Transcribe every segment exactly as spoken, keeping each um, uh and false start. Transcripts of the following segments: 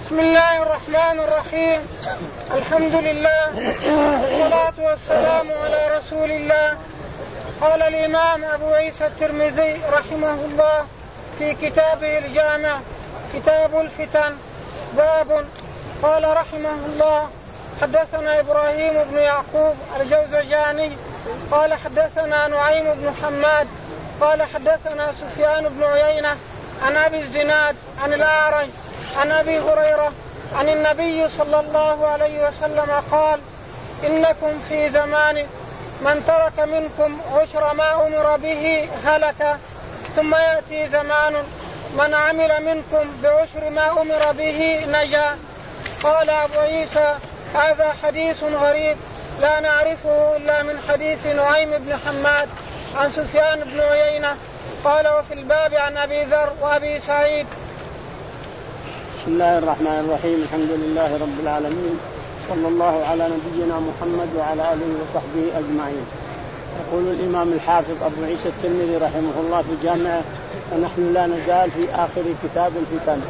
بسم الله الرحمن الرحيم. الحمد لله والصلاة والسلام على رسول الله. قال الإمام أبو عيسى الترمذي رحمه الله في كتابه الجامع كتاب الفتن باب. قال رحمه الله حدثنا إبراهيم بن يعقوب الجوزجاني قال حدثنا نعيم بن حماد قال حدثنا سفيان بن عيينة عن أبي الزناد عن الأعرج عن أبي هريرة عن النبي صلى الله عليه وسلم قال إنكم في زمان من ترك منكم عشر ما أمر به هلك ثم يأتي زمان من عمل منكم بعشر ما أمر به نجا. قال أبو عيسى هذا حديث غريب لا نعرفه إلا من حديث نعيم بن حماد عن سفيان بن عيينة. قال وفي الباب عن أبي ذر وأبي سعيد. بسم الله الرحمن الرحيم. الحمد لله رب العالمين صلى الله على نبينا محمد وعلى آله وصحبه أجمعين. يقول الإمام الحافظ أبو عيسى الترمذي رحمه الله في جامعه ونحن لا نزال في آخر كتاب الفتن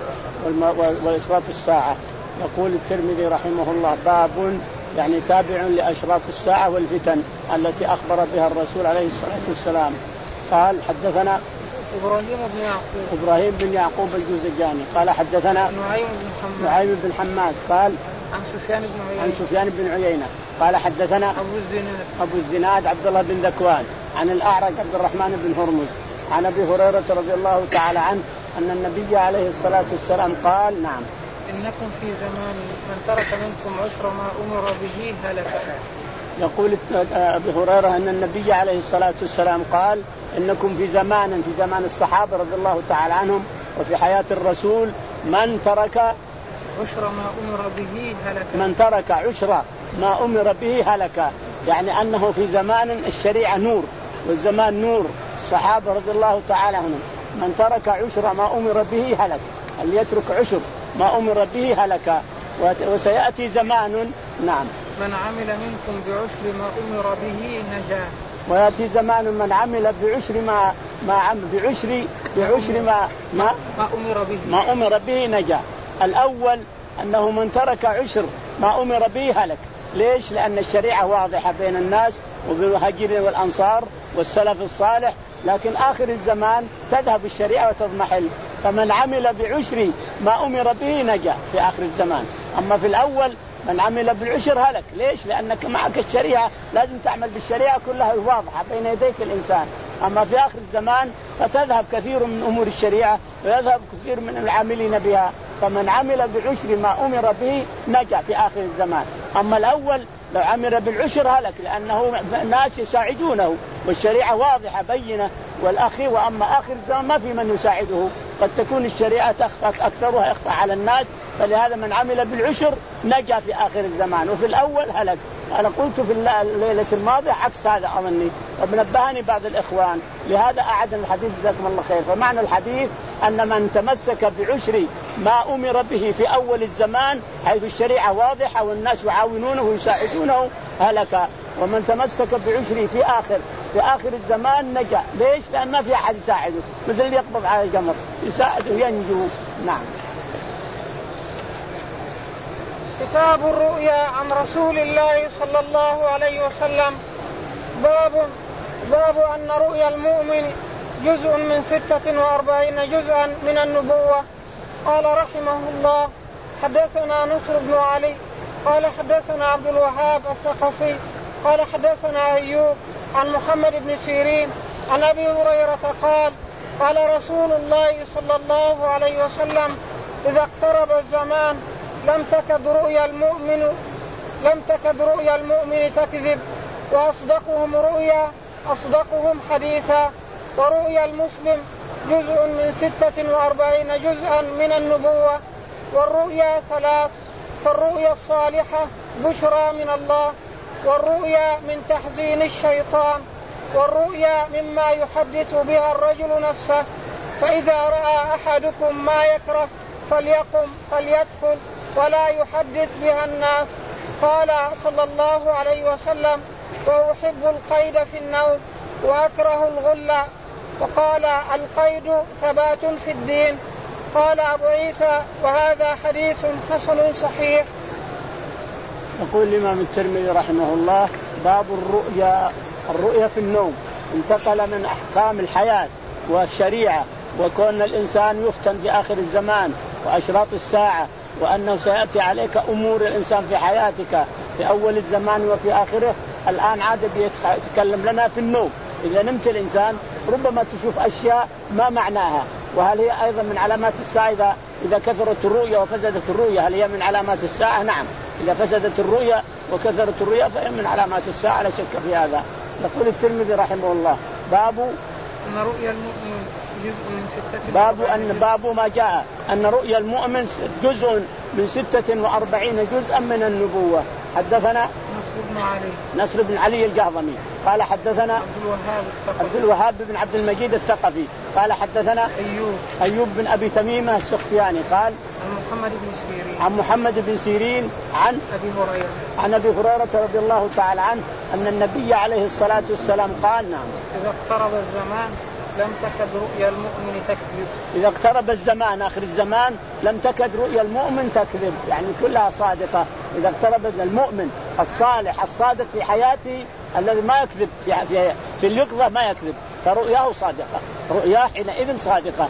وإشراط الساعة. يقول الترمذي رحمه الله باب يعني تابع لأشراط الساعة والفتن التي أخبر بها الرسول عليه الصلاة والسلام. قال حدثنا إبراهيم بن يعقوب إبراهيم بن يعقوب الجوزجاني قال حدثنا نعيم بن حماد نعيم بن حماد قال عن سفيان بن عيينة عن سفيان بن عيينة قال حدثنا أبو الزناد أبو الزناد عبد الله بن ذكوان عن الأعرج عبد الرحمن بن هرمز عن أبي هريرة رضي الله تعالى عنه أن النبي عليه الصلاة والسلام قال نعم إنكم في زمان من ترك منكم عشر ما أمر به هلك. يقول أبي هريرة أن النبي عليه الصلاة والسلام قال إنكم في زمان في زمان الصحابة رضي الله تعالى عنهم وفي حياة الرسول من ترك عشر ما أمر به هلك من ترك عشر ما أمر به هلك يعني أنه في زمان الشريعة نور والزمان نور. الصحابة رضي الله تعالى عنهم من ترك عشر ما أمر به هلك اللي يترك عشر ما أمر به هلك. وسيأتي زمان نعم من عمل منكم بعشر ما أمر به نجا. ويأتي زمان من عمل بعشر ما ما عمل بعشر بعشر ما ما ما أمر به ما أمر به نجا. الأول أنه من ترك عشر ما أمر به هلك. ليش؟ لأن الشريعة واضحة بين الناس وبالمهاجرين والأنصار والسلف الصالح. لكن آخر الزمان تذهب الشريعة وتضمحل. فمن عمل بعشر ما أمر به نجا في آخر الزمان. أما في الأول من عمل بالعشر هلك. ليش؟ لأنك معك الشريعة لازم تعمل بالشريعة كلها واضحة بين يديك الإنسان. أما في آخر الزمان فتذهب كثير من أمور الشريعة ويذهب كثير من العاملين بها. فمن عمل بعشر ما أمر به نجا في آخر الزمان. أما الأول لو عمل بالعشر هلك لأنه الناس يساعدونه والشريعة واضحة بينة والأخي. وأما آخر الزمان ما في من يساعده قد تكون الشريعة تخفى أكثرها يخفى على الناس. فلهذا من عمل بالعشر نجا في آخر الزمان وفي الأول هلك. أنا قلت في الليلة الماضية عكس هذا أظني وبنبهني بعض الإخوان لهذا أعد الحديث جزاكم الله خير. فمعنى الحديث أن من تمسك بعشر ما أمر به في أول الزمان حيث الشريعة واضحة والناس يعاونونه ويساعدونه هلك. ومن تمسك بعشر في آخر في آخر الزمان نجا. ليش؟ لأن ما في أحد يساعده مثل اللي يقبض على الجمر يساعده ينجو. نعم. كتاب الرؤيا عن رسول الله صلى الله عليه وسلم. باب باب أن رؤيا المؤمن جزء من ستة وأربعين جزءا من النبوة. قال رحمه الله حدثنا نصر بن علي قال حدثنا عبد الوهاب الثقفي قال حدثنا أيوب عن محمد بن سيرين عن أبي هريرة قال قال رسول الله صلى الله عليه وسلم إذا اقترب الزمان لم تكد رؤيا المؤمن لم تكد رؤيا المؤمن تكذب وأصدقهم رؤيا أصدقهم حديثا. ورؤيا المسلم جزء من ستة وأربعين جزءا من النبوة. والرؤيا ثلاث فالرؤيا الصالحة بشرى من الله والرؤيا من تحزين الشيطان والرؤيا مما يحدث بها الرجل نفسه. فإذا رأى أحدكم ما يكره فليقم فليدخل ولا يحدث بها الناس. قال صلى الله عليه وسلم وأحب القيد في النوم وأكره الغل. وقال القيد ثبات في الدين. قال أبو عيسى وهذا حديث حسن صحيح. يقول الإمام الترمذي رحمه الله باب الرؤيا. الرؤيا في النوم انتقل من أحكام الحياة والشريعة وكون الإنسان يفتن في آخر الزمان وأشراط الساعة وأنه سيأتي عليك أمور الإنسان في حياتك في أول الزمان وفي آخره. الآن عاد يتكلم لنا في النوم. إذا نمت الإنسان ربما تشوف أشياء ما معناها. وهل هي أيضا من علامات الساعة إذا, إذا كثرت الرؤيا وفسدت الرؤيا؟ هل هي من علامات الساعة؟ نعم، إذا فسدت الرؤيا وكثرت الرؤيا فهي من علامات الساعة لا شك في هذا. يقول الترمذي رحمه الله باب أن رؤيا المؤمن جزء من ستة باب أن باب ما جاء أن رؤيا المؤمن جزء من ستة وأربعين جزءا من النبوة. حدثنا نصر بن علي نصر بن علي الجهضمي قال حدثنا عبد الوهاب عبد الوهاب بن عبد المجيد الثقفي قال حدثنا أيوب أيوب بن أبي تميمة السختياني قال عن محمد بن سيرين عن محمد بن سيرين عن أبي هريرة عن أبي هريرة رضي الله تعالى عنه أن النبي عليه الصلاة والسلام قال نعم إذا اقترب الزمان لم تكد رؤيا المؤمن تكذب. إذا اقترب الزمان آخر الزمان لم تكد رؤيا المؤمن تكذب، يعني كلها صادقة. إذا اقترب المؤمن الصالح الصادق في حياته الذي ما يكذب في, في, في اليقظة ما يكذب فرؤياه صادقة، رؤياه حينئذ صادقة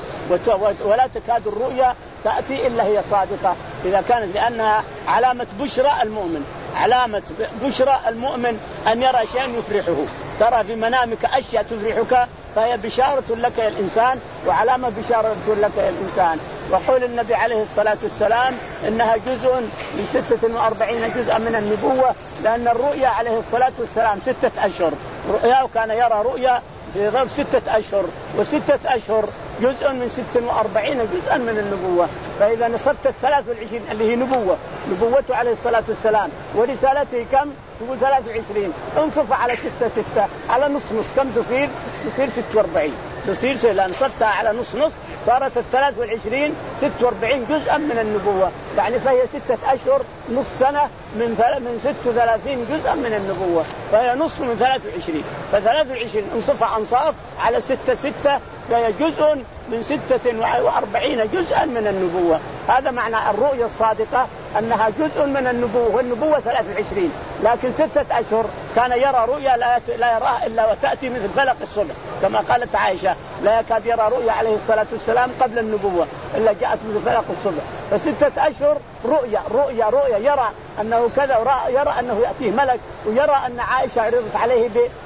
ولا تكاد الرؤيا تأتي إلا هي صادقة إذا كانت، لأنها علامة بشرى المؤمن. علامة بشرى المؤمن أن يرى شيئا يفرحه. ترى في منامك أشياء تفرحك فهي بشارة لك يا الإنسان وعلامة بشارة لك يا الإنسان. وقول النبي عليه الصلاة والسلام إنها جزء من ستة وأربعين جزءا من النبوة، لأن الرؤيا عليه الصلاة والسلام ستة أشهر. رؤيا وكان يرى رؤيا في ظرف ستة أشهر، وستة أشهر جزء من ستة وأربعين جزءا من النبوة. فإذا نصبت الثلاث والعشرين اللي هي نبوة نبوته عليه الصلاة والسلام ورسالته كم؟ تقول ثلاث وعشرين انصف على ستة ستة على نص نص كم تصير؟ تصير ستة وأربعين. تصير سهلة نصفتها على نص نص صارت الثلاث والعشرين ستة وأربعين جزءا من النبوة، يعني فهي ستة أشهر نص سنة من من ستة وثلاثين جزءا من النبوة، فهي نصف من ثلاث وعشرين. فثلاث وعشرين انصفها أنصاف على ستة ستة فهي جزء من ستة وأربعين جزءا من النبوة. هذا معنى الرؤيا الصادقة أنها جزء من النبوة، والنبوة ثلاث وعشرين، لكن ستة أشهر كان يرى رؤيا لا يراها إلا وتأتي مثل فلق الصبح كما قالت عائشة لا يكاد يرى رؤيا عليه الصلاة والسلام قبل النبوة إلا جاءت مثل فلق الصبح. فستة أشهر رؤيا رؤيا رؤيا يرى أنه كذا، يرى أنه يأتيه ملك، ويرى أن عائشة عرضت عليه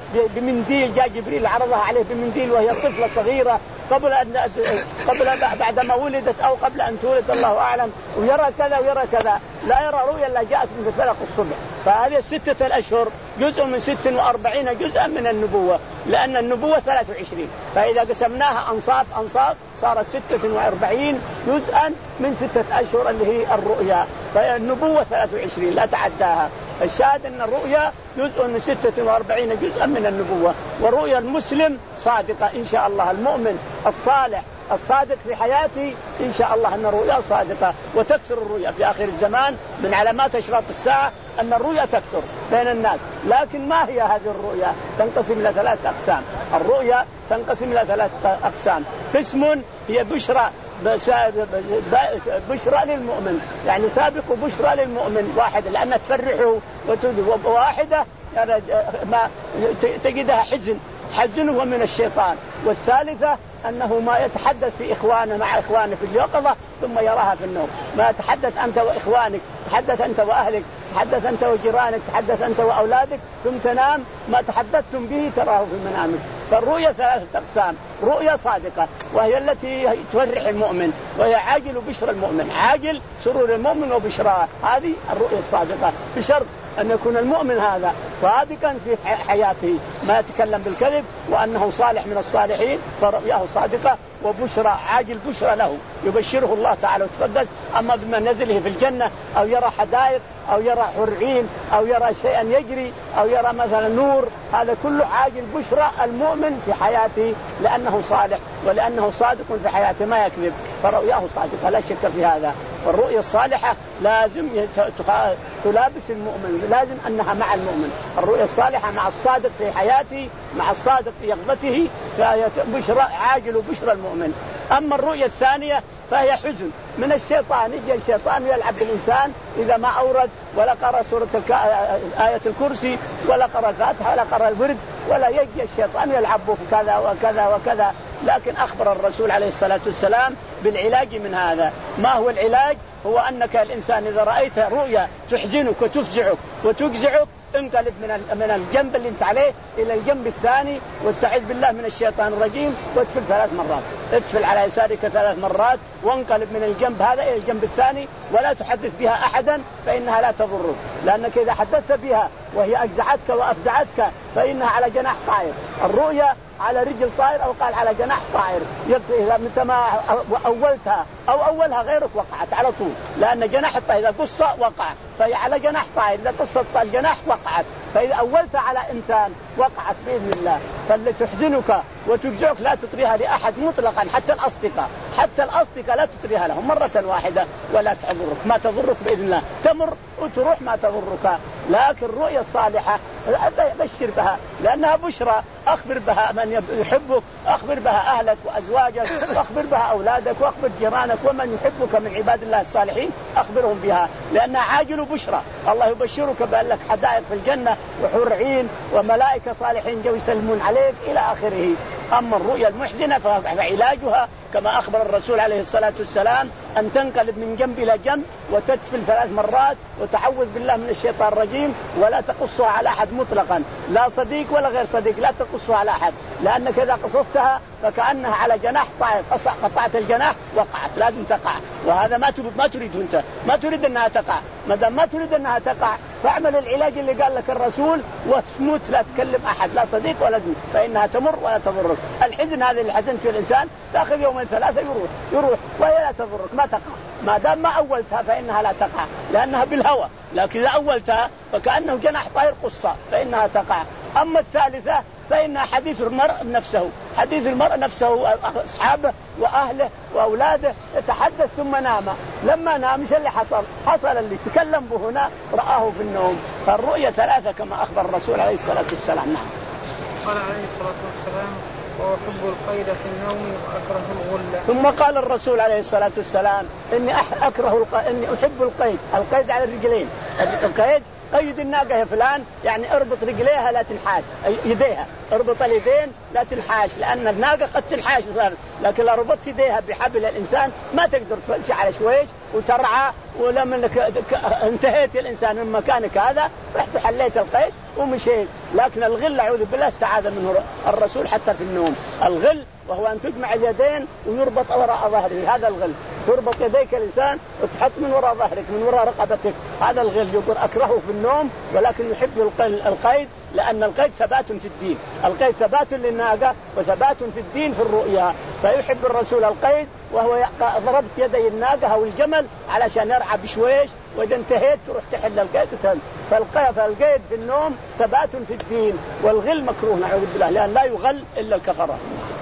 بمنديل، جاء جبريل عرضها عليه بمنديل وهي طفلة صغيرة قبل أن قبل بعدما ولدت أو قبل أن تولد الله أعلم، ويرى كذا ويرى كذا، لا يرى رؤيا إلا جاءت من فلق الصبح. فهذه الستة الأشهر جزء من ستة وأربعين جزءا من النبوة، لأن النبوة ثلاث وعشرين، فإذا قسمناها أنصاف أنصاف صارت ستة وأربعين جزءا من ستة أشهر اللي هي الرؤيا. فالنبوة ثلاث وعشرين لا تعداها. الشاهد أن الرؤيا جزء من ستة وأربعين جزءا من النبوة، ورؤيا المسلم صادقة إن شاء الله. المؤمن الصالح الصادق في حياته إن شاء الله أن الرؤيا صادقة، وتكثر الرؤيا في آخر الزمان. من علامات أشراط الساعة أن الرؤيا تكثر بين الناس. لكن ما هي هذه الرؤيا؟ تنقسم إلى ثلاث أقسام. الرؤيا تنقسم إلى ثلاث أقسام. قسم هي بشرى بشرى للمؤمن، يعني سابق بشرى للمؤمن واحد لأنها تفرحه، وواحدة يعني ما تجدها حزن تحزنه من الشيطان. والثالثة أنه ما يتحدث في إخوانه مع إخوانه في اليقظة ثم يراها في النوم. ما يتحدث أنت وإخوانك، تحدث أنت وأهلك، تحدث أنت وجيرانك، تحدث أنت وأولادك ثم تنام، ما تحدثتم به تراه في منامك. فالرؤيا ثلاثة أقسام. رؤيا صادقة وهي التي تفرح المؤمن، وهي عاجل بشرى المؤمن، عاجل سرور المؤمن وبشراه، هذه الرؤيا الصادقة، بشرط أن يكون المؤمن هذا صادقا في حياته، ما يتكلم بالكذب، وأنه صالح من الصالحين، فرؤياه صادقة وبشرى عاجل بشرى له يبشره الله تعالى وتقدس. أما بما نزله في الجنة أو يرى حدائق أو يرى حرعين أو يرى شيئا يجري أو يرى مثلا نور، هذا كله عاجل بشرى المؤمن في حياته، لأنه صالح ولأنه صادق في حياته ما يكذب، فرؤياه صادقة لا شك في هذا. والرؤيا الصالحة لازم تلابس المؤمن، لازم أنها مع المؤمن. الرؤيا الصالحة مع الصادق في حياته، مع الصادق في يقظته، فهي بشرى عاجل بشرى المؤمن. أما الرؤيا الثانية فهي حزن من الشيطان. يجي الشيطان يلعب بالإنسان إذا ما أورد ولا قرأ سورة آية الكرسي ولا قرأ الفاتحة ولا قرأ الورد، ولا يجي الشيطان يلعبه في كذا وكذا وكذا. لكن أخبر الرسول عليه الصلاة والسلام بالعلاج من هذا. ما هو العلاج؟ هو أنك الإنسان إذا رأيت رؤيا تحزنك وتفزعك وتجزعك انقلب من من الجنب اللي انت عليه الى الجنب الثاني، واستعذ بالله من الشيطان الرجيم، واتفل ثلاث مرات. اتفل على يسارك ثلاث مرات وانقلب من الجنب هذا الى الجنب الثاني، ولا تحدث بها احدا فانها لا تضرك، لانك اذا حدثت بها وهي اجزعتك وافزعتك فانها على جناح طائر. الرؤيا على رجل طائر او قال على جناح طائر، اذا متى ما اولتها او اولها غيرك وقعت على طول، لان جناح الطائر اذا قص وقع، فهي على جناح طائر اذا قصت الجناح وقعت، فاذا اولتها على انسان وقعت باذن الله. فاللي تحزنك وتجزعك لا تطريها لاحد مطلقا، حتى الاصدقاء، حتى الاصدقاء لا تطريها لهم مره واحده ولا تضرك، ما تضرك باذن الله، تمر وتروح ما تضرك. لكن الرؤيا الصالحه بشر بها لانها بشرى، اخبر بها من يحبك، اخبر بها اهلك وازواجك، واخبر بها اولادك، واخبر جيرانك ومن يحبك من عباد الله الصالحين، اخبرهم بها لانها عاجل بشرى. الله يبشرك بان لك حدائق في الجنه وحور عين وملائكه صالحين جو يسلمون عليك الى اخره. اما الرؤيا المحزنه فعلاجها كما اخبر الرسول عليه الصلاه والسلام ان تنقلب من جنب الى جنب وتتفل ثلاث مرات وتعوذ بالله من الشيطان الرجيم، ولا تقصها على احد مطلقا، لا صديق ولا غير صديق، لا تقصها على احد، لانك اذا قصصتها فكانها على جناح طائر، قطعت الجناح وقعت، لازم تقع. وهذا ما ما تريد انت، ما تريد انها تقع. ما دام ما تريد انها تقع فاعمل العلاج اللي قال لك الرسول واسموت، لا تكلم احد، لا صديق ولا زوج، فانها تمر ولا تضرك. الحزن هذا اللي حزنت في الانسان تاخذ يومين ثلاثه يروح يروح وهي لا تضرك، ما تقع. ما دام ما اولتها فانها لا تقع لانها بالهوى، لكن اذا اولتها فكانه جناح طائر قصه فانها تقع. اما الثالثه فإنها حديث المرء نفسه، حديث المرء نفسه، أصحابه وأهله وأولاده يتحدث ثم نام. لما نام ايش اللي حصل؟ حصل اللي تكلم به هنا رآه في النوم. فالرؤيا ثلاثة كما أخبر الرسول عليه الصلاة والسلام. نعم. قال عليه الصلاة والسلام: وأحب القيد في النوم وأكره الغلة. ثم قال الرسول عليه الصلاة والسلام: إني أكره الق... إني أحب القيد، القيد على الرجلين، القيد قيد الناقة يا فلان، يعني اربط رجليها لا تنحاش، يديها اربط اليدين لا تنحاش، لأن الناقة قد تنحاش، لكن لو ربطت يديها بحبل الإنسان ما تقدر تمشي على شويش وترعى. ولما انتهيت الإنسان من مكانك هذا رحت حليت القيد ومشيت. لكن الغل أعوذ بالله استعاذ منه الرسول حتى في النوم. الغل وهو أن تجمع اليدين ويربط وراء ظهره، هذا الغل. تربط يديك الإنسان وتحط من وراء ظهرك من وراء رقبتك، هذا الغل. يقول أكرهه في النوم ولكن يحب القيد، لأن القيد ثبات في الدين، القيد ثبات للناقة وثبات في الدين في الرؤيا. فيحب الرسول القيد، وهو ضربت يدي الناقة أو الجمل علشان يرعى بشويش، وإذا انتهيت تروح تحل القيد وتهل. فالقيد في النوم ثبات في الدين، والغل مكروه نعوذ بالله، لأن لا يغل إلا الكفرة.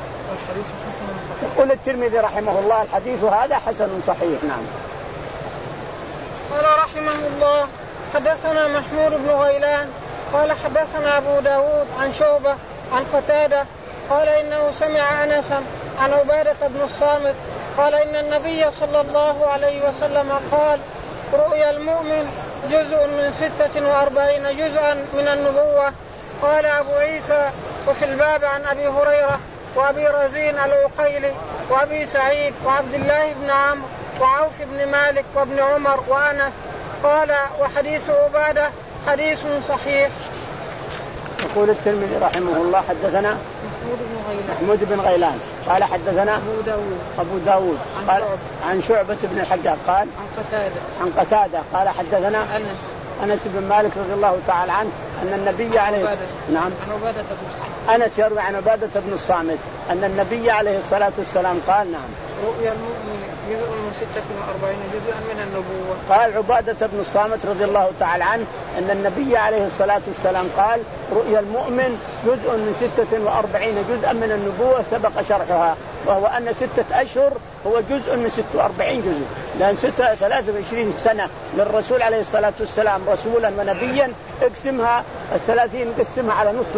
يقول الترمذي رحمه الله: الحديث هذا حسن صحيح. نعم. قال رحمه الله: حدثنا محمود بن غيلان قال حدثنا أبو داود عن شعبة عن قتادة قال إنه سمع أنسا عن عبادة بن الصامت قال إن النبي صلى الله عليه وسلم قال: رؤيا المؤمن جزء من ستة وأربعين جزءا من النبوة. قال أبو عيسى: وفي الباب عن أبي هريرة وأبي رزين العقيلي وأبي سعيد وعبد الله بن عمرو وعوف بن مالك وابن عمر وأنس. قال: وحديث عبادة حديث صحيح. يقول الترمذي رحمه الله: حدثنا محمود بن غيلان محمود بن غيلان قال حدثنا أبو داود أبو داود عن, قال عن شعبة بن الحجاج قال عن قتادة عن قتادة قال حدثنا أنس أنس بن مالك رضي الله تعالى عنه أن النبي عليه الصلاة نعم عن عبادة بن أنس يروي عن عبادة بن الصامت أن النبي عليه الصلاة والسلام قال: نعم. رؤيا المؤمن جزء من ستة وأربعين جزءا من النبوة. قال عبادة بن الصامت رضي الله تعالى عنه أن النبي عليه الصلاة والسلام قال: رؤيا المؤمن جزء من ستة وأربعين جزءا من النبوة سبق شرحها، وهو أن ستة أشهر هو جزء من ستة وأربعين جزء، لأن ستة ثلاثة وعشرين سنة للرسول عليه الصلاة والسلام رسولا ونبيا، اقسمها الثلاثين قسمها على نص نص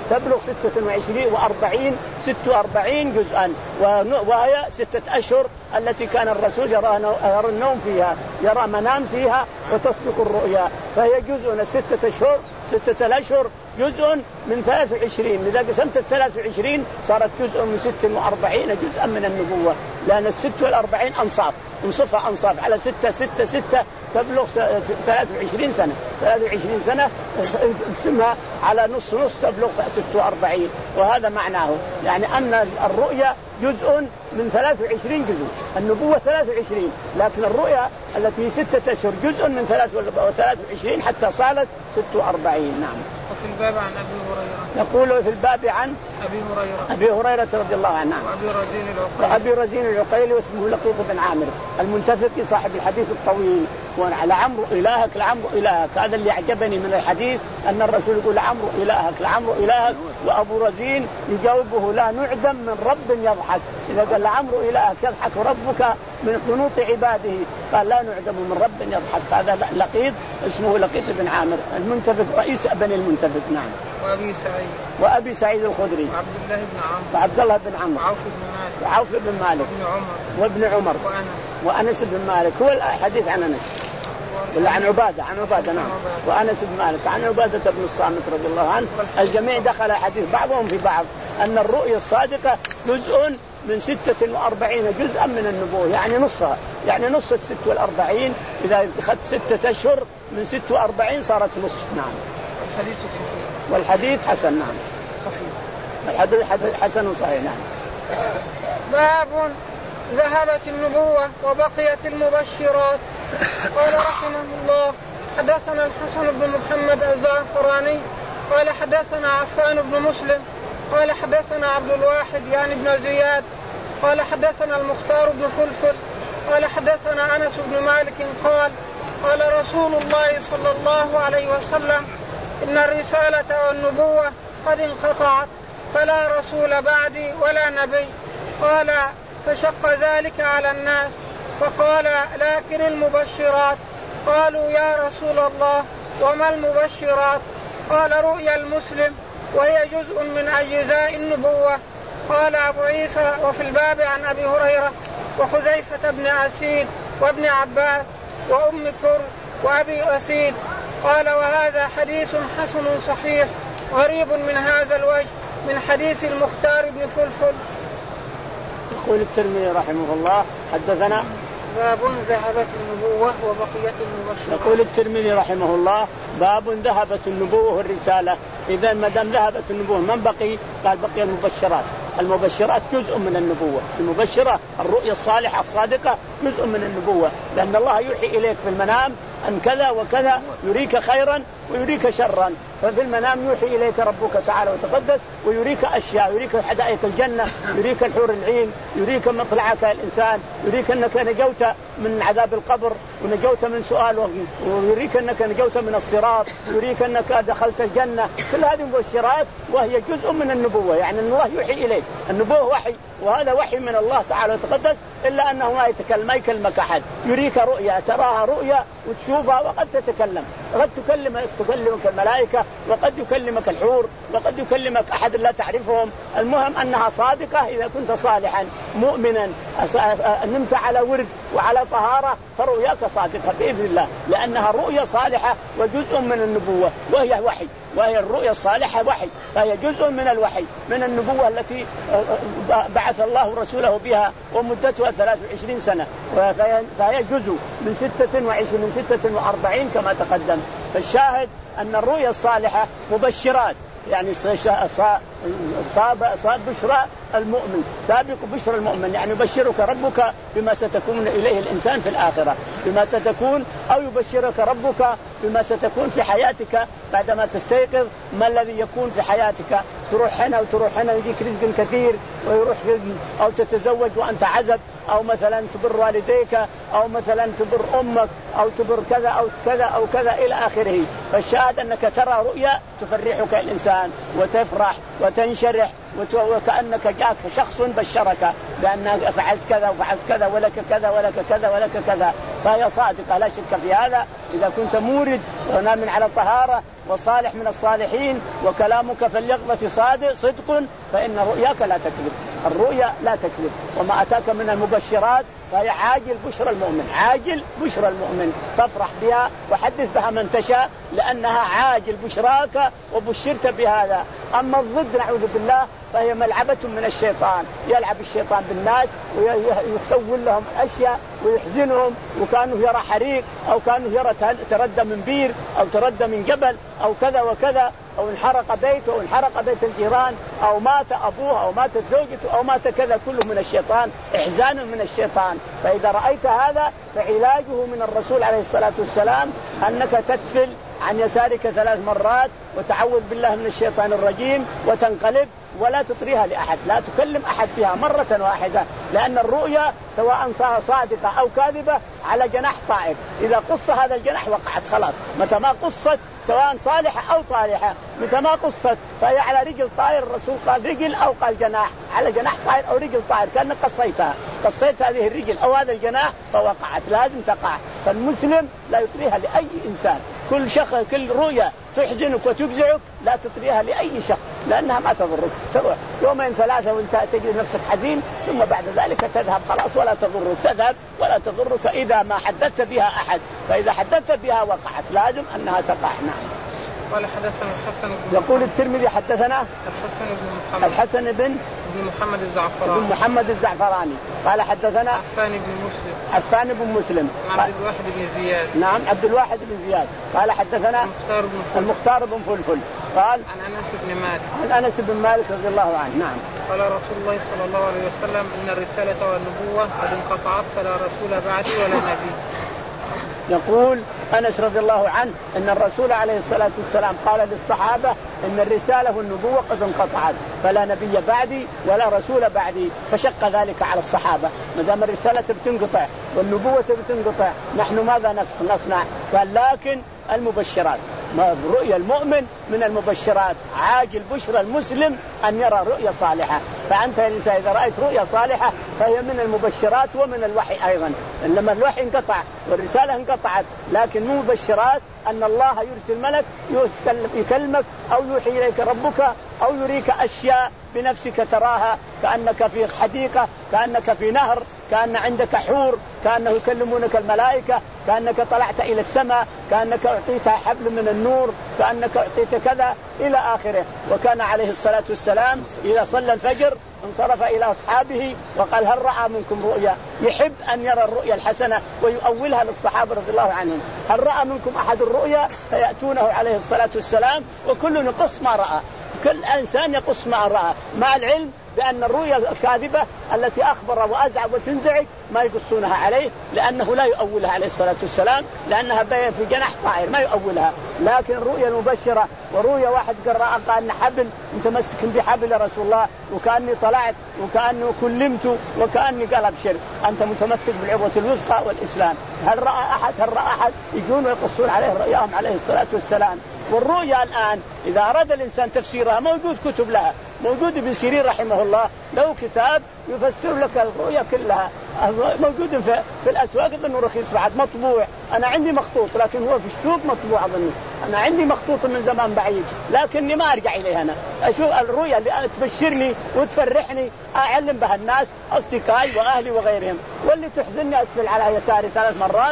تبلغ ستة وعشرين وأربعين ست وأربعين جزءا، وهي ستة أشهر التي كان الرسول يرى يرى النوم فيها، يرى منام فيها وتصدق الرؤيا، فهي جزء ستة أشهر ستة الأشهر جزء من ثلاث وعشرين. إذا قسمت الثلاث وعشرين صارت جزء من ست وأربعين جزءا من النبوة، لأن الست والأربعين أنصاف، انصفها أنصاف على ستة ستة ستة تبلغ ثلاث وعشرين سنة، ثلاث وعشرين سنة اقسمها على نص نص تبلغ ست وأربعين، وهذا معناه يعني أن الرؤيا جزء من ثلاث وعشرين جزء، النبوة ثلاث وعشرين، لكن الرؤيا التي ستة أشهر جزء من ثلاث وعشرين حتى صارت ست وأربعين. نعم. وفي الباب عن أبي هريرة نقول في الباب عن أبي هريرة أبي هريرة رضي الله عنه وأبي رزين العقيلي وأبي رزين العقيلي واسمه لقيط بن عامر المنتفقي صاحب الحديث الطويل، ولعمرو إلهك لعمرو إلهك. هذا اللي أعجبني من الحديث، أن الرسول يقول لعمرو إلهك لعمرو إلهك، وأبو رزين يجاوبه لا نعدم من رب يضحك. إذا قال لعمرو إلهك يضحك ربك من قنوط عباده، قال لا نعدم من رب يضحك. هذا لقيط اسمه لقيط بن عامر المنتفق رئيس بني المنتفق. نعم. وأبي سعيد وأبي سعيد الخدري وعبد الله بن عمرو وعبد الله بن عمرو وعوف بن مالك وعوف بن مالك وابن عمر وابن عمر وأنس وأنس بن مالك. هو الحديث عن أنس ولا عن عبادة عن عبادة نعم. وأنس بن مالك عن عبادة بن الصامت رضي الله عنه. الجميع دخل حديث بعضهم في بعض، أن الرؤيا الصادقة جزء من ستة وأربعين جزءا من النبوة، يعني نصها، يعني نص الست والأربعين. إذا أخذت ستة أشهر من ست وأربعين صارت نص. نعم. الحديث صحيح والحديث حسن. نعم صحيح. الحديث حسن صحيح. نعم. باب ذهبت النبوة وبقيت المبشرات. قال رحمه الله حدثنا الحسن بن محمد الزعفراني قال حدثنا عفان بن مسلم قال حدثنا عبد الواحد يعني بن زياد قال حدثنا المختار بن فلفل قال حدثنا أنس بن مالك قال قال رسول الله صلى الله عليه وسلم إن الرسالة والنبوة قد انقطعت فلا رسول بعدي ولا نبي. قال فشق ذلك على الناس فقال لكن المبشرات. قالوا يا رسول الله وما المبشرات؟ قال رؤيا المسلم وهي جزء من أجزاء النبوة. قال أبو عيسى وفي الباب عن أبي هريرة وحذيفة بن أسيد وابن عباس وأم كر وأبي أسيد. قال وهذا حديث حسن صحيح غريب من هذا الوجه من حديث المختار بن فلفل. يقول الترمذي رحمه الله حدثنا باب ذهبت النبوة وبقيت المبشرات. يقول الترمذي رحمه الله باب ذهبت النبوة والرسالة. إذا ما دام ذهبت النبوة من بقي؟ قال بقي المبشرات. المبشرات جزء من النبوة، المبشرة الرؤيا الصالحة الصادقة جزء من النبوة، لأن الله يوحي إليك في المنام أن كذا وكذا، يريك خيرا ويريك شرا. ففي المنام يوحي إليك ربك تعالى وتقدس ويريك أشياء، يريك حدائق الجنة، يريك الحور العين، يريك مطلعك الإنسان، يريك أنك نجوت من عذاب القبر ونجوت من سؤال، ويريك أنك نجوت من الصراط، يريك أنك دخلت الجنة. كل هذه مبشرات وهي جزء من النبوة، يعني أن الله يوحي إليك. النبوة وحي، وهذا وحي من الله تعالى وتقدس، إلا أنه ما يتكلم ما يكلمك أحد. يريك رؤيا تراها رؤيا وتشوفها وقد تتكلم، قد تكلمك تكلمك الملائكة وقد يكلمك الحور وقد يكلمك أحد لا تعرفهم. المهم أنها صادقة إذا كنت صالحا مؤمنا نمت على ورد وعلى طهارة فرؤياك صادقة بإذن الله، لأنها رؤيا صالحة وجزء من النبوة وهي وحي، وهي الرؤيا الصالحة وحي، فهي جزء من الوحي من النبوة التي بعث الله رسوله بها ومدتها ثلاث وعشرين سنة، فهي جزء من ستة وعشرين من ستة وأربعين كما تقدم. فالشاهد أن الرؤيا الصالحة مبشرات، يعني صاب صاب بشرى المؤمن، سابق بشرى المؤمن، يعني يبشرك ربك بما ستكون إليه الإنسان في الآخرة، بما ستكون، أو يبشرك ربك بما ستكون في حياتك بعدما تستيقظ، ما الذي يكون في حياتك. تروح هنا وتروح هنا ويجيك رزق كثير ويروح رزق، أو تتزوج وأنت عزب، أو مثلا تبر والديك، أو مثلا تبر أمك، أو تبر كذا أو كذا أو كذا إلى آخره. فالشاهد أنك ترى رؤيا تفرحك الإنسان وتفرح وتنشرح وكأنك جاءك شخص بشرك بأنك فعلت كذا وفعلت كذا ولك كذا ولك كذا ولك كذا. فهي صادقة لا شك في هذا. إذا كنت مورد ونام على طهارة وصالح من الصالحين وكلامك في اليقظة صادق صدق فإن رؤياك لا تكذب، الرؤيا لا تكذب. وما أتاك من المبشرات فهي عاجل بشرى المؤمن، عاجل بشرى المؤمن، تفرح بها وحدث بها من تشاء لأنها عاجل بشراك وبشرت بهذا. أما الضد نعوذ بالله فهي ملعبة من الشيطان، يلعب الشيطان بالناس ويسول لهم أشياء ويحزنهم، وكانوا يرى حريق أو كانوا يرى تردى من بير أو تردى من جبل أو كذا وكذا، أو انحرق بيته أو انحرق بيت الجيران أو مات أبوه أو ماتت زوجته أو مات كذا، كله من الشيطان، إحزان من الشيطان. فإذا رأيت هذا فعلاجه من الرسول عليه الصلاة والسلام أنك تتفل عن يسارك ثلاث مرات وتعوذ بالله من الشيطان الرجيم وتنقلب ولا تطريها لأحد، لا تكلم أحد بها مرة واحدة، لأن الرؤيا سواء صادقة أو كاذبة على جناح طائر، إذا قص هذا الجناح وقعت خلاص. متى ما قصت سواء صالحة أو طالحة متى ما قصت فهي على رجل طائر، الرسول قال رجل أو قال جناح، على جناح طائر أو رجل طائر، كأنك قصيتها قصيت هذه الرجل أو هذا الجناح فوقعت، لازم تقع. فالمسلم لا يطريها لأي إنسان، كل شخص كل رؤيا تحزنك وتفزعك لا تطريها لأي شخص لأنها ما تضرك، تروح يومين ثلاثة وانت تجد نفسك حزين ثم بعد ذلك تذهب خلاص ولا تضرك، تذهب ولا تضرك إذا ما حدثت بها أحد، فإذا حدثت بها وقعت لازم أنها تقع. نعم. قال حدثنا الحسن بن يقول الترمذي حدثنا الحسن بن محمد الحسن بن بن محمد الزعفراني بن محمد الزعفراني قال حدثنا عفان بن مسلم عفان بن مسلم عن عبد الواحد بن زياد نعم عبد الواحد بن زياد قال حدثنا المختار بن فلفل المختار بن فلفل قال عن أنس بن مالك عن أنس بن مالك رضي الله عنه. نعم. قال رسول الله صلى الله عليه وسلم إن الرسالة والنبوة قد انقطعت فلا رسول بعدي ولا نبي. يقول أنس رضي الله عنه أن الرسول عليه الصلاة والسلام قال للصحابة إن الرسالة والنبوة قد انقطعت فلا نبي بعدي ولا رسول بعدي، فشق ذلك على الصحابة، ما دام الرسالة بتنقطع والنبوة بتنقطع نحن ماذا نصنع؟ قال لكن المبشرات، رؤيا المؤمن من المبشرات، عاجل بشرى المسلم أن يرى رؤيا صالحة. فأنت يا نساء إذا رأيت رؤيا صالحة فهي من المبشرات ومن الوحي أيضا، إنما الوحي انقطع والرسالة انقطعت، لكن مبشرات أن الله يرسل ملك يكلمك أو يوحي إليك ربك أو يريك أشياء بنفسك تراها، كأنك في حديقة، كأنك في نهر، كأن عندك حور، كأنه يكلمونك الملائكة، كأنك طلعت إلى السماء، كأنك أعطيت حبل من النور، كأنك أعطيت كذا إلى آخره. وكان عليه الصلاة والسلام إذا صلى الفجر انصرف إلى أصحابه وقال هل رأى منكم رؤيا؟ يحب أن يرى الرؤيا الحسنة ويؤولها للصحابة رضي الله عنهم. هل رأى منكم أحد الرؤيا؟ فيأتونه عليه الصلاة والسلام وكل يقص ما رأى، كل إنسان يقص ما رأى، مع العلم بأن الرؤيا الكاذبة التي أخبر وأزعج وتنزعج ما يقصونها عليه لأنه لا يؤولها عليه الصلاة والسلام، لأنها في جناح طائر ما يؤولها. لكن الرؤيا المبشرة ورؤيا واحد قرأ قال حبل متمسك بحبل يا رسول الله وكأني طلعت وكأني كلمت وكأني قلب شرك، أنت متمسك بالعروة الوثقى والإسلام. هل رأى أحد؟ هل رأى أحد؟ يجون ويقصون عليه رؤياهم عليه الصلاة والسلام. والرؤيا الآن إذا أراد الإنسان تفسيرها موجود كتب لها، موجود ابن سيرين رحمه الله له كتاب يفسر لك الرؤيا كلها، موجود في, في الأسواق أظنه رخيص بعد مطبوع، أنا عندي مخطوط لكن هو في السوق مطبوع أظنه، أنا عندي مخطوط من زمان بعيد لكني ما أرجع إليه. أنا أشوف الرؤيا اللي تبشرني وتفرحني أعلم بها الناس أصدقائي وأهلي وغيرهم، واللي تحزنني أدفل على يساري ثلاث مرات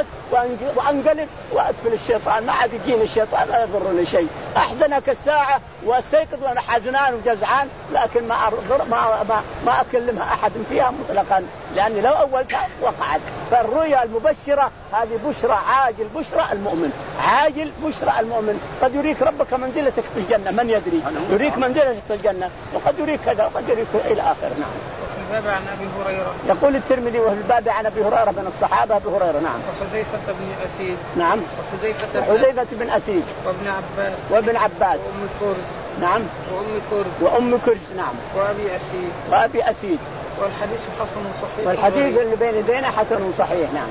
وأنقلب وأدفل الشيطان، ما عاد يجيني الشيطان لا يضرني شيء. أحزنك الساعة واستيقظ وأنا حزنان وجزعان لكن ما ما ما, ما أكلمها أحد فيها مطلقا، لأني لو أولتها وقعت. فالرؤيا المبشرة هذه بشرى، عاجل بشرى المؤمن، عاجل بشرى المؤمن. قد يريك ربك منزلتك في الجنة، من يدري، يريك منزلتك في الجنة وقد يريك كذا وقد يريك إلى آخر. نعم. وفي الباب عن أبي هريرة يقول الترمذي وفي الباب عن أبي هريرة من الصحابة أبي هريرة. نعم. وحذيفة بن أسيد. نعم. وحذيفة وحذيفة بن أسيد. وابن عباس. وابن عباس. وأم كرز. نعم. وأم كرز. وأم كرز. نعم. وأبي أسيد. وأبي أسيد. والحديث حسن صحيح. والحديث اللي بين يدينا حسن صحيح. نعم.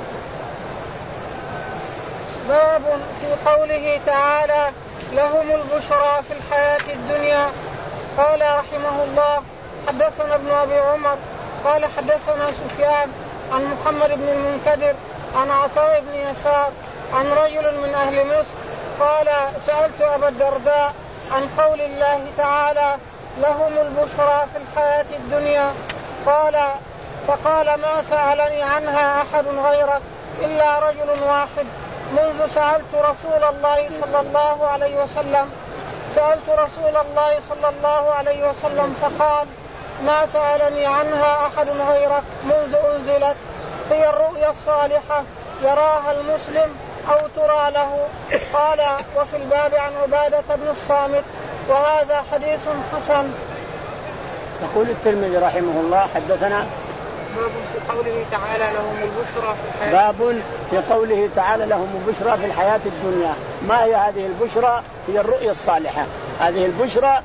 باب في قوله تعالى لهم البشرى في الحياة الدنيا. قال رحمه الله حدثنا ابن أبي عمر قال حدثنا سفيان عن محمد بن المنكدر عن عطاء بن يسار عن رجل من أهل مصر قال سألت أبا الدرداء عن قول الله تعالى لهم البشرى في الحياة الدنيا قال فقال ما سألني عنها أحد غيرك إلا رجل واحد منذ سألت رسول الله صلى الله عليه وسلم سألت رسول الله صلى الله عليه وسلم فقال ما سألني عنها أحد غيرك منذ أنزلت هي الرؤيا الصالحة يراها المسلم أو ترى له. قال وفي الباب عن عبادة بن الصامت وهذا حديث حسن. يقول الترمذي رحمه الله حدثنا باب في قوله تعالى لهم البشرى في الحياة باب في قوله تعالى لهم البشرى في الحياة الدنيا. ما هي هذه البشرى؟ هي الرؤيا الصالحة. هذه البشرى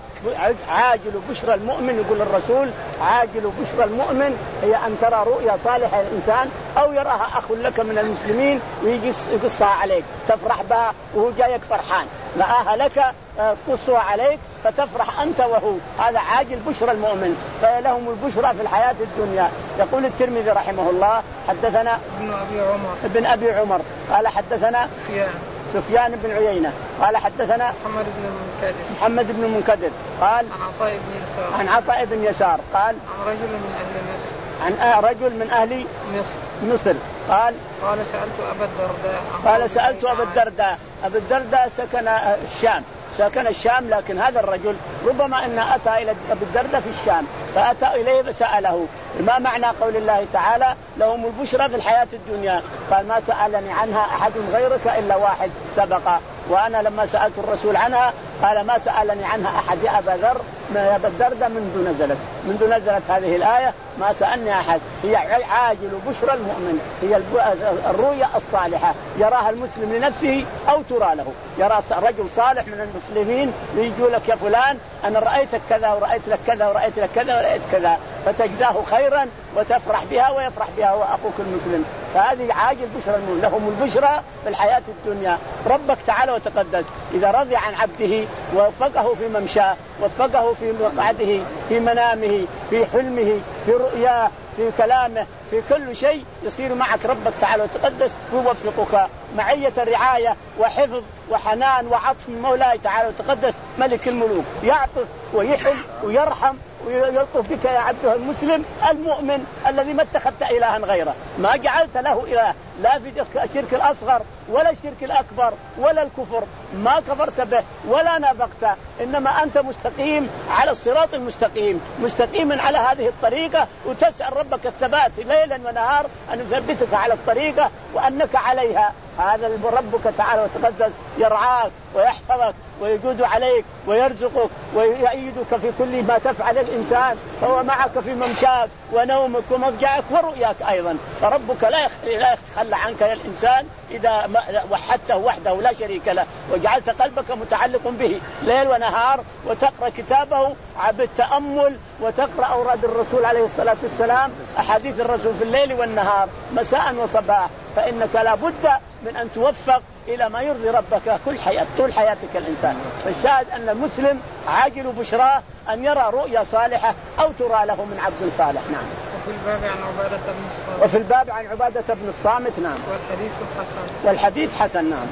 عاجل بشرى المؤمن، يقول الرسول عاجل بشرى المؤمن هي أن ترى رؤيا صالحة الإنسان أو يراها أخ لك من المسلمين ويقصها عليك تفرح بها وهو جايك فرحان، رآها لك قصها عليك فتفرح أنت وهو، هذا عاجل بشرى المؤمن فلهم البشرى في الحياة الدنيا. يقول الترمذي رحمه الله حدثنا ابن أبي عمر ابن أبي عمر قال حدثنا سفيان سفيان بن عيينة قال حدثنا محمد بن المنكدر محمد بن المنكدر قال عن عطاء بن يسار عن عطاء بن يسار قال عن رجل من أهل مصر عن رجل من أهل مصر مصر قال قال سألت أبا الدرداء قال سألت أبا الدرداء. أبا الدرداء سكن الشام سكن الشام لكن هذا الرجل ربما أن أتى إلى أبي الدرداء في الشام فأتى إليه فسأله ما معنى قول الله تعالى لهم البشرى في الحياة الدنيا؟ قال ما سألني عنها أحد غيرك إلا واحد سبق، وأنا لما سألت الرسول عنها قال ما سألني عنها أحد يا أبا ذر يا أبا الدرداء منذ نزلت منذ نزلت هذه الآية ما سألني أحد. هي عاجل بشرى المؤمن، هي الرؤيا الصالحة يراها المسلم لنفسه أو ترى له. يرى رجل صالح من المسلمين يقول لك يا فلان أنا رأيتك كذا ورأيت لك كذا ورأيت لك كذا ورأيت كذا فتجزاه خيرا وتفرح بها ويفرح بها وأخوك المسلم. فهذه عاجل بشرى المؤمن، لهم البشرى في الحياة الدنيا. ربك تعالى وتقدس إذا رضي عن عبده ووفقه في ممشاه وفقه في مقعده في منامه في حلمه في رؤياه في كلامه في كل شيء يصير معك ربك تعالى وتقدس يوفقك معية رعاية وحفظ وحنان وعطف من مولاي تعالى وتقدس ملك الملوك، يعطف ويحل ويرحم ويلطف بك يا عبده المسلم المؤمن الذي ما اتخذت إلها غيره، ما جعلت له إله لا في الشرك الأصغر ولا الشرك الأكبر ولا الكفر، ما كفرت به ولا نافقت، إنما أنت مستقيم على الصراط المستقيم مستقيما على هذه الطريقة وتسأل ربك الثبات ليلا ونهار أن يثبتك على الطريقة وأنك عليها. هذا ربك تعالى وتقدس يرعاك ويحفظك ويجود عليك ويرزقك ويؤيدك في كل ما تفعل الإنسان، فهو معك في ممشاك ونومك ومضجعك ورؤياك أيضا. فربك لا لا يتخلى عنك يا الإنسان إذا وحدته وحده لا شريك له وجعلت قلبك متعلق به ليل ونهار وتقرأ كتابه بالتأمل وتقرأ أوراد الرسول عليه الصلاة والسلام أحاديث الرسول في الليل والنهار مساء وصباح، فإنك لا بد من أن توفق إلى ما يرضي ربك كل حياة طول حياتك الإنسان. فالشاهد أن المسلم عاجل بشراه أن يرى رؤيا صالحة أو ترى له من عبد صالح. نعم. وفي الباب عن عبادة بن الصامت وفي الباب عن عبادة بن الصامت. نعم. والحديث حسن والحديث حسن. نعم.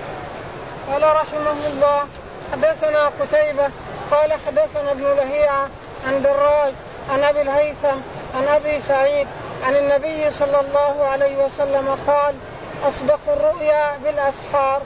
قال رحمه الله حدثنا قتيبة قال حدثنا ابن لهيعة عن دراج عن أبي الهيثم عن أبي سعيد عن النبي صلى الله عليه وسلم قال أصدق الرؤيا بالأسحار.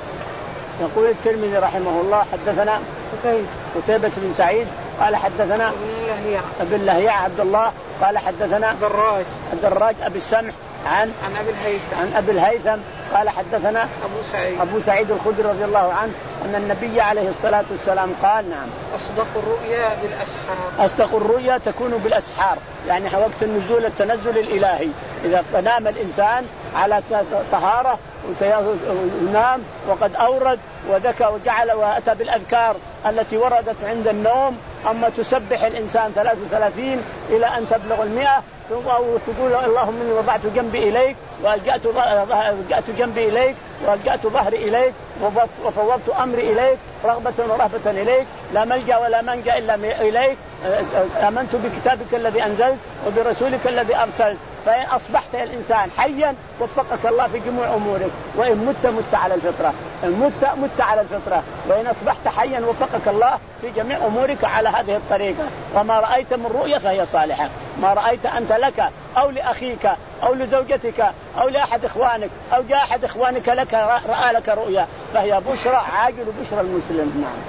يقول الترمذي رحمه الله حدثنا قتيبة قتيبة بن سعيد قال حدثنا ابن لهيعة عبد الله قال حدثنا دراج الدراج أبي السمح عن عن أبي الهيثم عن أبي الهيثم قال حدثنا أبو سعيد أبو سعيد الخدري رضي الله عنه أن النبي عليه الصلاة والسلام قال نعم أصدق الرؤيا بالأسحار. أصدق الرؤيا تكون بالأسحار، يعني وقت النزول التنزل الإلهي إذا نام الإنسان على طهارة وينام وقد أورد وذكى وجعل وأتى بالأذكار التي وردت عند النوم، أما تسبح الإنسان ثلاث وثلاثين إلى أن تبلغ المئة وتقول اللهم إني وضعت جنبي إليك وألجأت جنبي إليك وألجأت ظهري إليك وفوضت أمري إليك رغبة ورهبة إليك لا ملجأ ولا منجأ إلا إليك، آمنت بكتابك الذي أنزلت وبرسولك الذي أرسلت فإن أصبحت يا الإنسان حيا وفقك الله في جميع أمورك، وإن مت مت على الفطرة، إن مت مت على الفطرة، وإن أصبحت حيا وفقك الله في جميع أمورك على هذه الطريقة. وما رأيت من رؤيا فهي صالحة، ما رأيت أنت لك أو لأخيك أو لزوجتك أو لأحد إخوانك أو جاء أحد إخوانك لك رأى لك رؤيا فهي بشرى عاجل بشرى المسلم. نعم.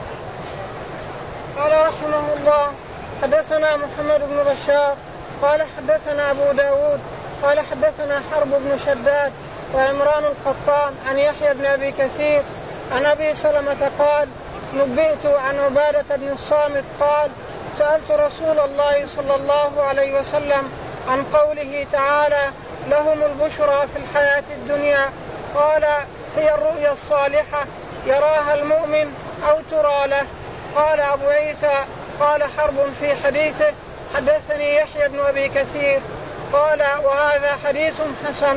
قال رحمه الله حدثنا محمد بن بشار قال حدثنا أبو داود قال حدثنا حرب بن شداد وعمران القطان عن يحيى بن أبي كثير عن أبي سلمة قال نبئت عن عبادة بن الصامت قال سألت رسول الله صلى الله عليه وسلم عن قوله تعالى لهم البشرى في الحياة الدنيا قال هي الرؤيا الصالحة يراها المؤمن أو ترى له. قال أبو عيسى قال حرب في حديثه حدثني يحيى بن أبي كثير قال وهذا حديث حسن.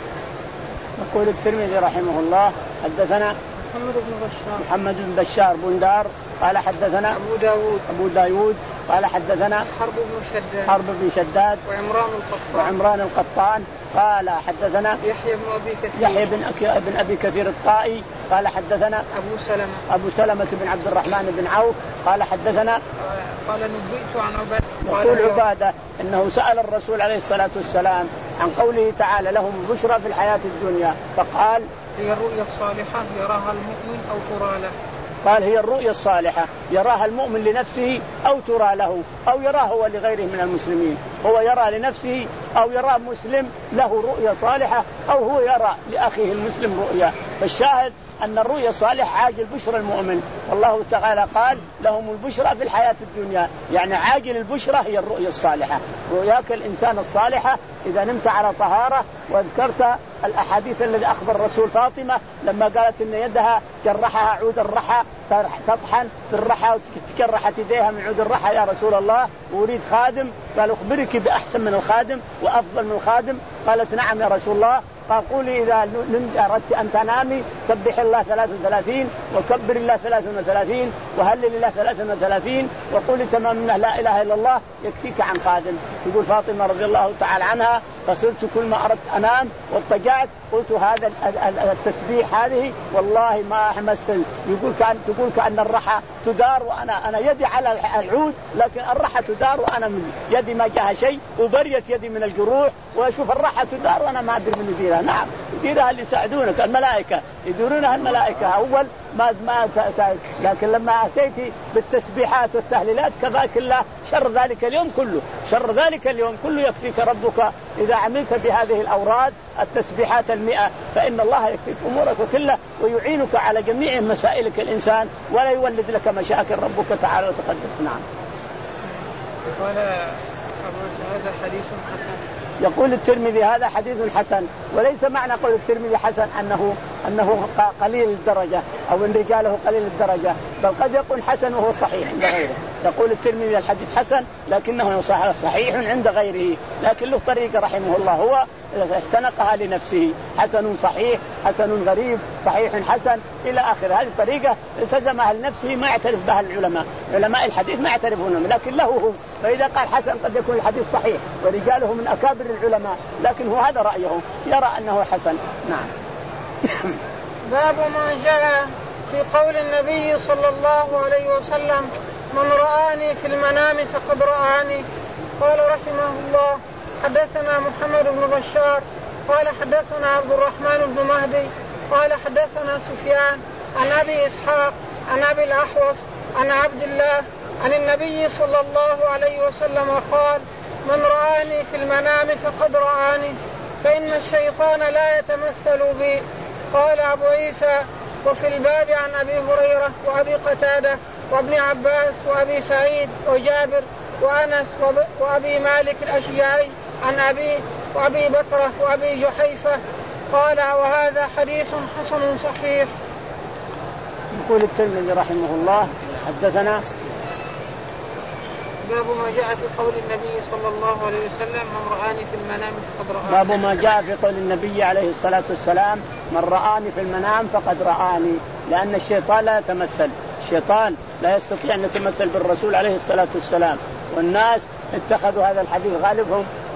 يقول الترمذي رحمه الله حدثنا محمد بن بشار محمد بن بشار بندار قال حدثنا أبو داود أبو داود قال حدثنا حرب بن شداد حرب بن شداد وعمران القطان وعمران القطان قال حدثنا يحيى بن أبي كثير يحيى بن بن أبي كثير الطائي قال حدثنا أبو سلمة أبو سلمة بن عبد الرحمن بن عوف قال حدثنا قال نبئت عن عبادة يقول عبادة إنه سأل الرسول عليه الصلاة والسلام عن قوله تعالى لهم البشرى في الحياة الدنيا فقال هي الرؤيا الصالحة يراها المؤمن أو ترى له. قال هي الرؤيا الصالحة يراها المؤمن لنفسه أو ترى له أو يراه هو لغيره من المسلمين، هو يرى لنفسه أو يرى مسلم له رؤيا صالحة أو هو يرى لأخيه المسلم رؤيا. فالشاهد أن الرؤيا الصالحة عاجل بشرى المؤمن، والله تعالى قال لهم البشرى في الحياة الدنيا، يعني عاجل البشرى هي الرؤيا الصالحة. رؤياك الإنسان الصالحة إذا نمت على طهارة وذكرت الأحاديث الذي أخبر الرسول فاطمة لما قالت إن يدها جرحها عود الرحى تطحن في الرحى وتكرحت يديها من عود الرحى يا رسول الله وأريد خادم، قال أخبرك بأحسن من الخادم وأفضل من الخادم، قالت نعم يا رسول الله. قال قولي إذا أردت أن تنامي سبح الله ثلاث وثلاثين وكبر الله ثلاث وثلاثين وهلل الله ثلاث وثلاثين وقولي تمام منه لا إله إلا الله يكفيك عن خادم. تقول فاطمة رضي الله تعالى عنها فصرت كل ما أردت أنام واضطجعت قلت هذا التسبيح هذه والله ما أحمسن. يقول كأن تقول كأن الرحى تدار وأنا أنا يدي على العود لكن الرحى تدار وأنا من يدي ما جاها شيء وبريت يدي من الجروح وأشوف الرحى تدار وأنا ما أدري من يديرها. نعم يديرها اللي يساعدونك الملائكة يدورونها الملائكة أول ما ما لكن لما أتيت بالتسبيحات والتهليلات كذاك الله شر ذلك اليوم كله شر ذلك اليوم كله يكفيك ربك إذا عملت بهذه الأوراد التسبيحات المئة فإن الله يكفيك أمورك كلها ويعينك على جميع مسائلك الإنسان ولا يولد لك مشاكل ربك تعالى وتقدس. نعم. قال هذا حديث حسن. يقول الترمذي هذا حديث حسن، وليس معنى قول الترمذي حسن أنه أنه قليل الدرجة أو إن رجاله قليل الدرجة، بل قد يكون حسن وهو صحيح عند غيره. يقول الترمذي الحديث حسن لكنه صحيح عند غيره، لكن له طريقة رحمه الله هو اختنقها لنفسه، حسن صحيح حسن غريب صحيح حسن إلى آخر. هذه الطريقة التزمها لنفسه ما يعترف بها العلماء، علماء الحديث ما يعترفون، لكن له هو. فإذا قال حسن قد يكون الحديث صحيح ورجاله من أكابر العلماء، لكن هو هذا رأيه يرى أنه حسن. نعم. باب ما جاء في قول النبي صلى الله عليه وسلم من رآني في المنام فقد رآني. قال رحمه الله حدثنا محمد بن بشار قال حدثنا عبد الرحمن بن مهدي قال حدثنا سفيان عن أبي إسحاق عن أبي الأحوص عن عبد الله عن النبي صلى الله عليه وسلم قال من رآني في المنام فقد رآني فإن الشيطان لا يتمثل بي. قال أبو عيسى وفي الباب عن أبي هريرة وأبي قتادة وابن عباس وأبي سعيد وجابر وأنس وأبي مالك الأشجعي عن أبي وأبي بكرة وأبي جحيفة. قال وهذا حديث حسن صحيح. يقول الترمذي رحمه الله حدثنا باب ما جاء في قول النبي صلى الله عليه وسلم من رآني في المنام فقد رآني. باب ما جاء في قول النبي عليه الصلاة والسلام من رآني في المنام فقد رآني، لأن الشيطان لا يتمثل، الشيطان لا يستطيع أن يتمثل بالرسول عليه الصلاة والسلام، والناس اتخذوا هذا الحديث غالبهم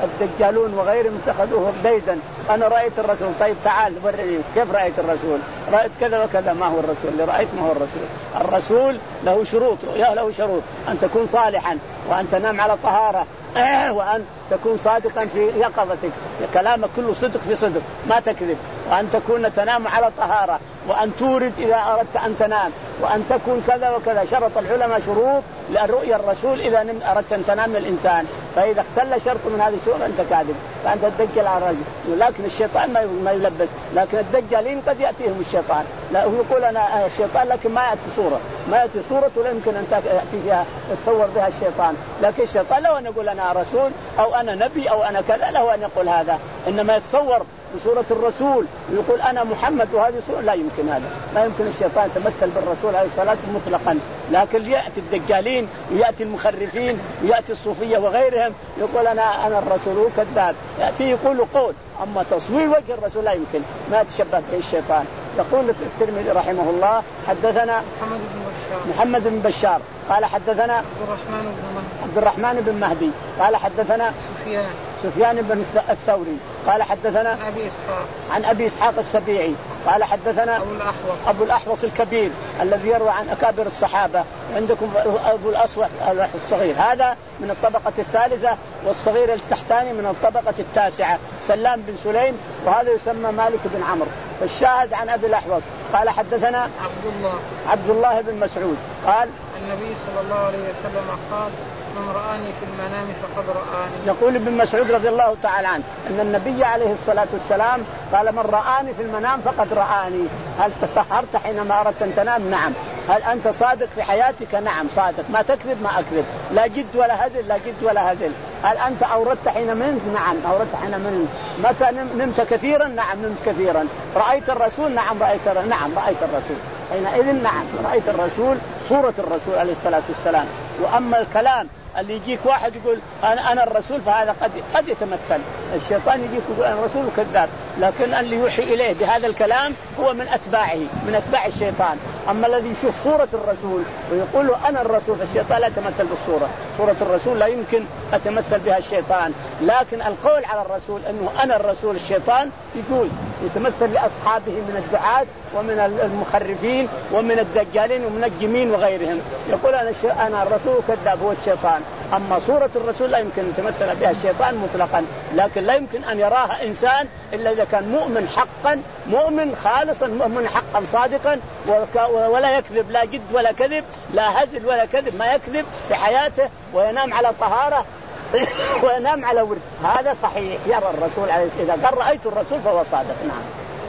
الدجالون وغيرهم اتخذوه ديدا. أنا رأيت الرسول. طيب تعال ورني كيف رأيت الرسول؟ رأيت كذا وكذا. ما هو الرسول اللي رأيت؟ ما هو الرسول. الرسول له شروط، رؤيا له شروط: أن تكون صالحا، وأن تنام على طهارة، وأن تكون صادقا في يقظتك، كلامك كله صدق في صدق ما تكذب، وأن تكون تنام على طهارة، وأن تورد إذا أردت أن تنام، وأن تكون كذا وكذا. شرط العلماء شروط للرؤيا الرسول إذا أردت أن تنام الإنسان، فإذا اختل شرط من هذه الشروط أنت كاذب، فأنت تدجل على الرجل. لكن الشيطان ما يلبس، لكن الدجالين قد يأتيهم الشيطان. لا هو يقول أنا الشيطان، لكن ما يأتي صورة، ما يأتي صورة ولا يمكن أن تأتي فيها تصور بها الشيطان. لكن الشيطان له أن يقول أنا رسول أو أنا نبي أو أنا كذا، له أن يقول هذا. إنما يتصور بصورة الرسول ويقول أنا محمد وهذه صورة، لا يمكن هذا. لا يمكن الشيطان يتمثل بالرسول عليه الصلاة والسلام مطلقا. لكن يأتي الدجالين ويأتي المخرفين ويأتي الصوفية وغيرهم يقول أنا أنا الرسول، هو كذاب. يأتي يقول قول، أما تصوير وجه الرسول لا يمكن، ما يتشبه به الشيطان. يقول الترمذي رحمه الله: حدثنا محمد بن بشار محمد بن بشار قال حدثنا عبد الرحمن بن مهدي عبد الرحمن بن مهدي قال حدثنا سفيان سفيان بن الثوري قال حدثنا عن أبي إسحاق عن أبي إسحاق السبيعي قال حدثنا أبو الأحوص أبو الأحوص الكبير الذي يروى عن أكابر الصحابة. عندكم أبو الأصوح الصغير، هذا من الطبقة الثالثة، والصغير التحتاني من الطبقة التاسعة، سلام بن سليم، وهذا يسمى مالك بن عمرو. فالشاهد عن أبي الأحوص قال حدثنا عبد الله عبد الله بن مسعود قال النبي صلى الله عليه وسلم قال: من رآني في المنام فقد رآني. يقول ابن مسعود رضي الله تعالى عنه أن النبي عليه الصلاة والسلام قال: من رآني في المنام فقد رآني. هل تطهرت حينما أردت أن تنام؟ نعم. هل أنت صادق في حياتك؟ نعم صادق، ما تكذب ما أكذب، لا جد ولا هزل، لا جد ولا هزل. هل أنت أوردت حين منت؟ نعم أوردت حين منت. متى نمت كثيرا؟ نعم نمت كثيرا. رأيت الرسول؟ نعم رأيت نعم رأيت الرسول. حينئذ نعم رأيت الرسول، صورة الرسول عليه الصلاة والسلام. وأما الكلام اللي يجيك واحد يقول أنا أنا الرسول، فهذا قد قد يتمثل. الشيطان يجيك يقول أنا الرسول كذاب، لكن اللي يوحي إليه بهذا الكلام هو من أتباعه، من أتباع الشيطان. أما الذي يشوف صورة الرسول ويقول له أنا الرسول، فالشيطان لا يتمثل بالصورة. صورة الرسول لا يمكن أتمثل بها الشيطان. لكن القول على الرسول أنه أنا الرسول، الشيطان يجوز يتمثل لأصحابه من الدعاة ومن المخرفين ومن الدجالين ومنجمين وغيرهم، يقول أنا أنا الرسول كذاب، هو الشيطان. أما صورة الرسول لا يمكن يتمثل بها الشيطان مطلقا، لكن لا يمكن أن يراها إنسان إلا إذا كان مؤمن حقا، مؤمن خالصا، مؤمن حقا صادقا، ولا يكذب، لا جد ولا كذب، لا هزل ولا كذب، ما يكذب في حياته، وينام على طهارة وينام على ورد. هذا صحيح يرى الرسول عليه الصلاة والسلام. إذا قال رأيت الرسول فهو صادق. نعم.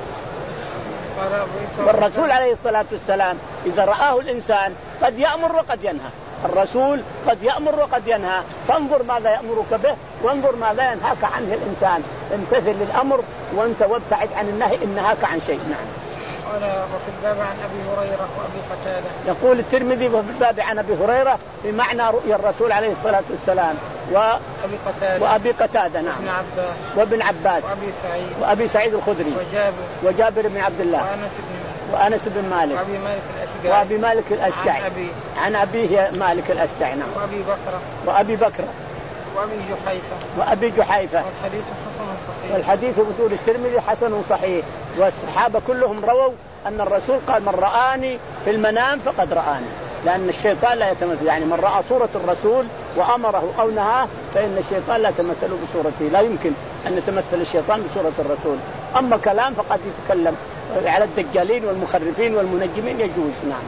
والرسول عليه الصلاة والسلام إذا رآه الإنسان قد يأمر وقد ينهى. الرسول قد يأمر وقد ينهى، فانظر ماذا يأمرك به وانظر ماذا ينهاك عنه الإنسان. امتثل للأمر وانت وابتعد عن النهي إن نهاك عن شيء. نعم. قال وفي الباب عن أبي هريرة وأبي قتادة. يقول الترمذي وفي الباب عن أبي هريرة بمعنى رؤيا الرسول عليه الصلاة والسلام وأبي قتادة وأبي قتادة نعم وابن عباس وابن عباس وأبي سعيد وأبي سعيد الخدري وجابر وجابر بن عبد الله وأنس بن وأنس بن مالك وأبي مالك الأشجعي وأبي مالك الأشجعي عن أبي عن أبيه مالك الأشجعي نعم وأبي بكر وأبي بكر وأبي جحيفة وأبي جحيفة. والحديث حسن صحيح. والحديث بطول الترمذي حسن صحيح. والصحابة كلهم رووا أن الرسول قال من رآني في المنام فقد رآني، لأن الشيطان لا يتمثل، يعني من رأى صورة الرسول وأمره أو نهاه فإن الشيطان لا يتمثل بصورته، لا يمكن أن يتمثل الشيطان بصورة الرسول. أما كلام فقد يتكلم على الدجالين والمخرفين والمنجمين يجوز. نعم.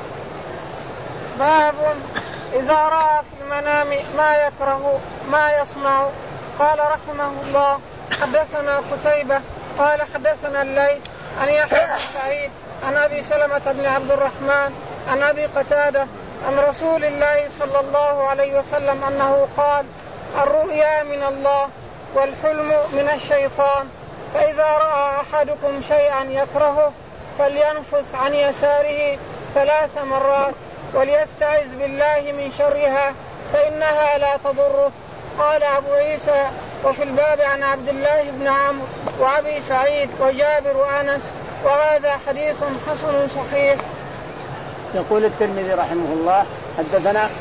باب إذا رأى في المنام ما يكره ما يصنع. قال رحمه الله حدثنا قتيبة قال حدثنا الليث عن يحيى بن سعيد عن أبي سلمة بن عبد الرحمن عن أبي قتادة عن رسول الله صلى الله عليه وسلم أنه قال الرؤيا من الله والحلم من الشيطان، فإذا رأى أحدكم شيئا يكرهه فلينفث عن يساره ثلاث مرات وليستعذ بالله من شرها فإنها لا تضره. قال أبو عيسى وفي الباب عن عبد الله بن عمرو وأبي سعيد وجابر وأنس، وهذا حديث حسن صحيح. يقول الترمذي رحمه الله حدثنا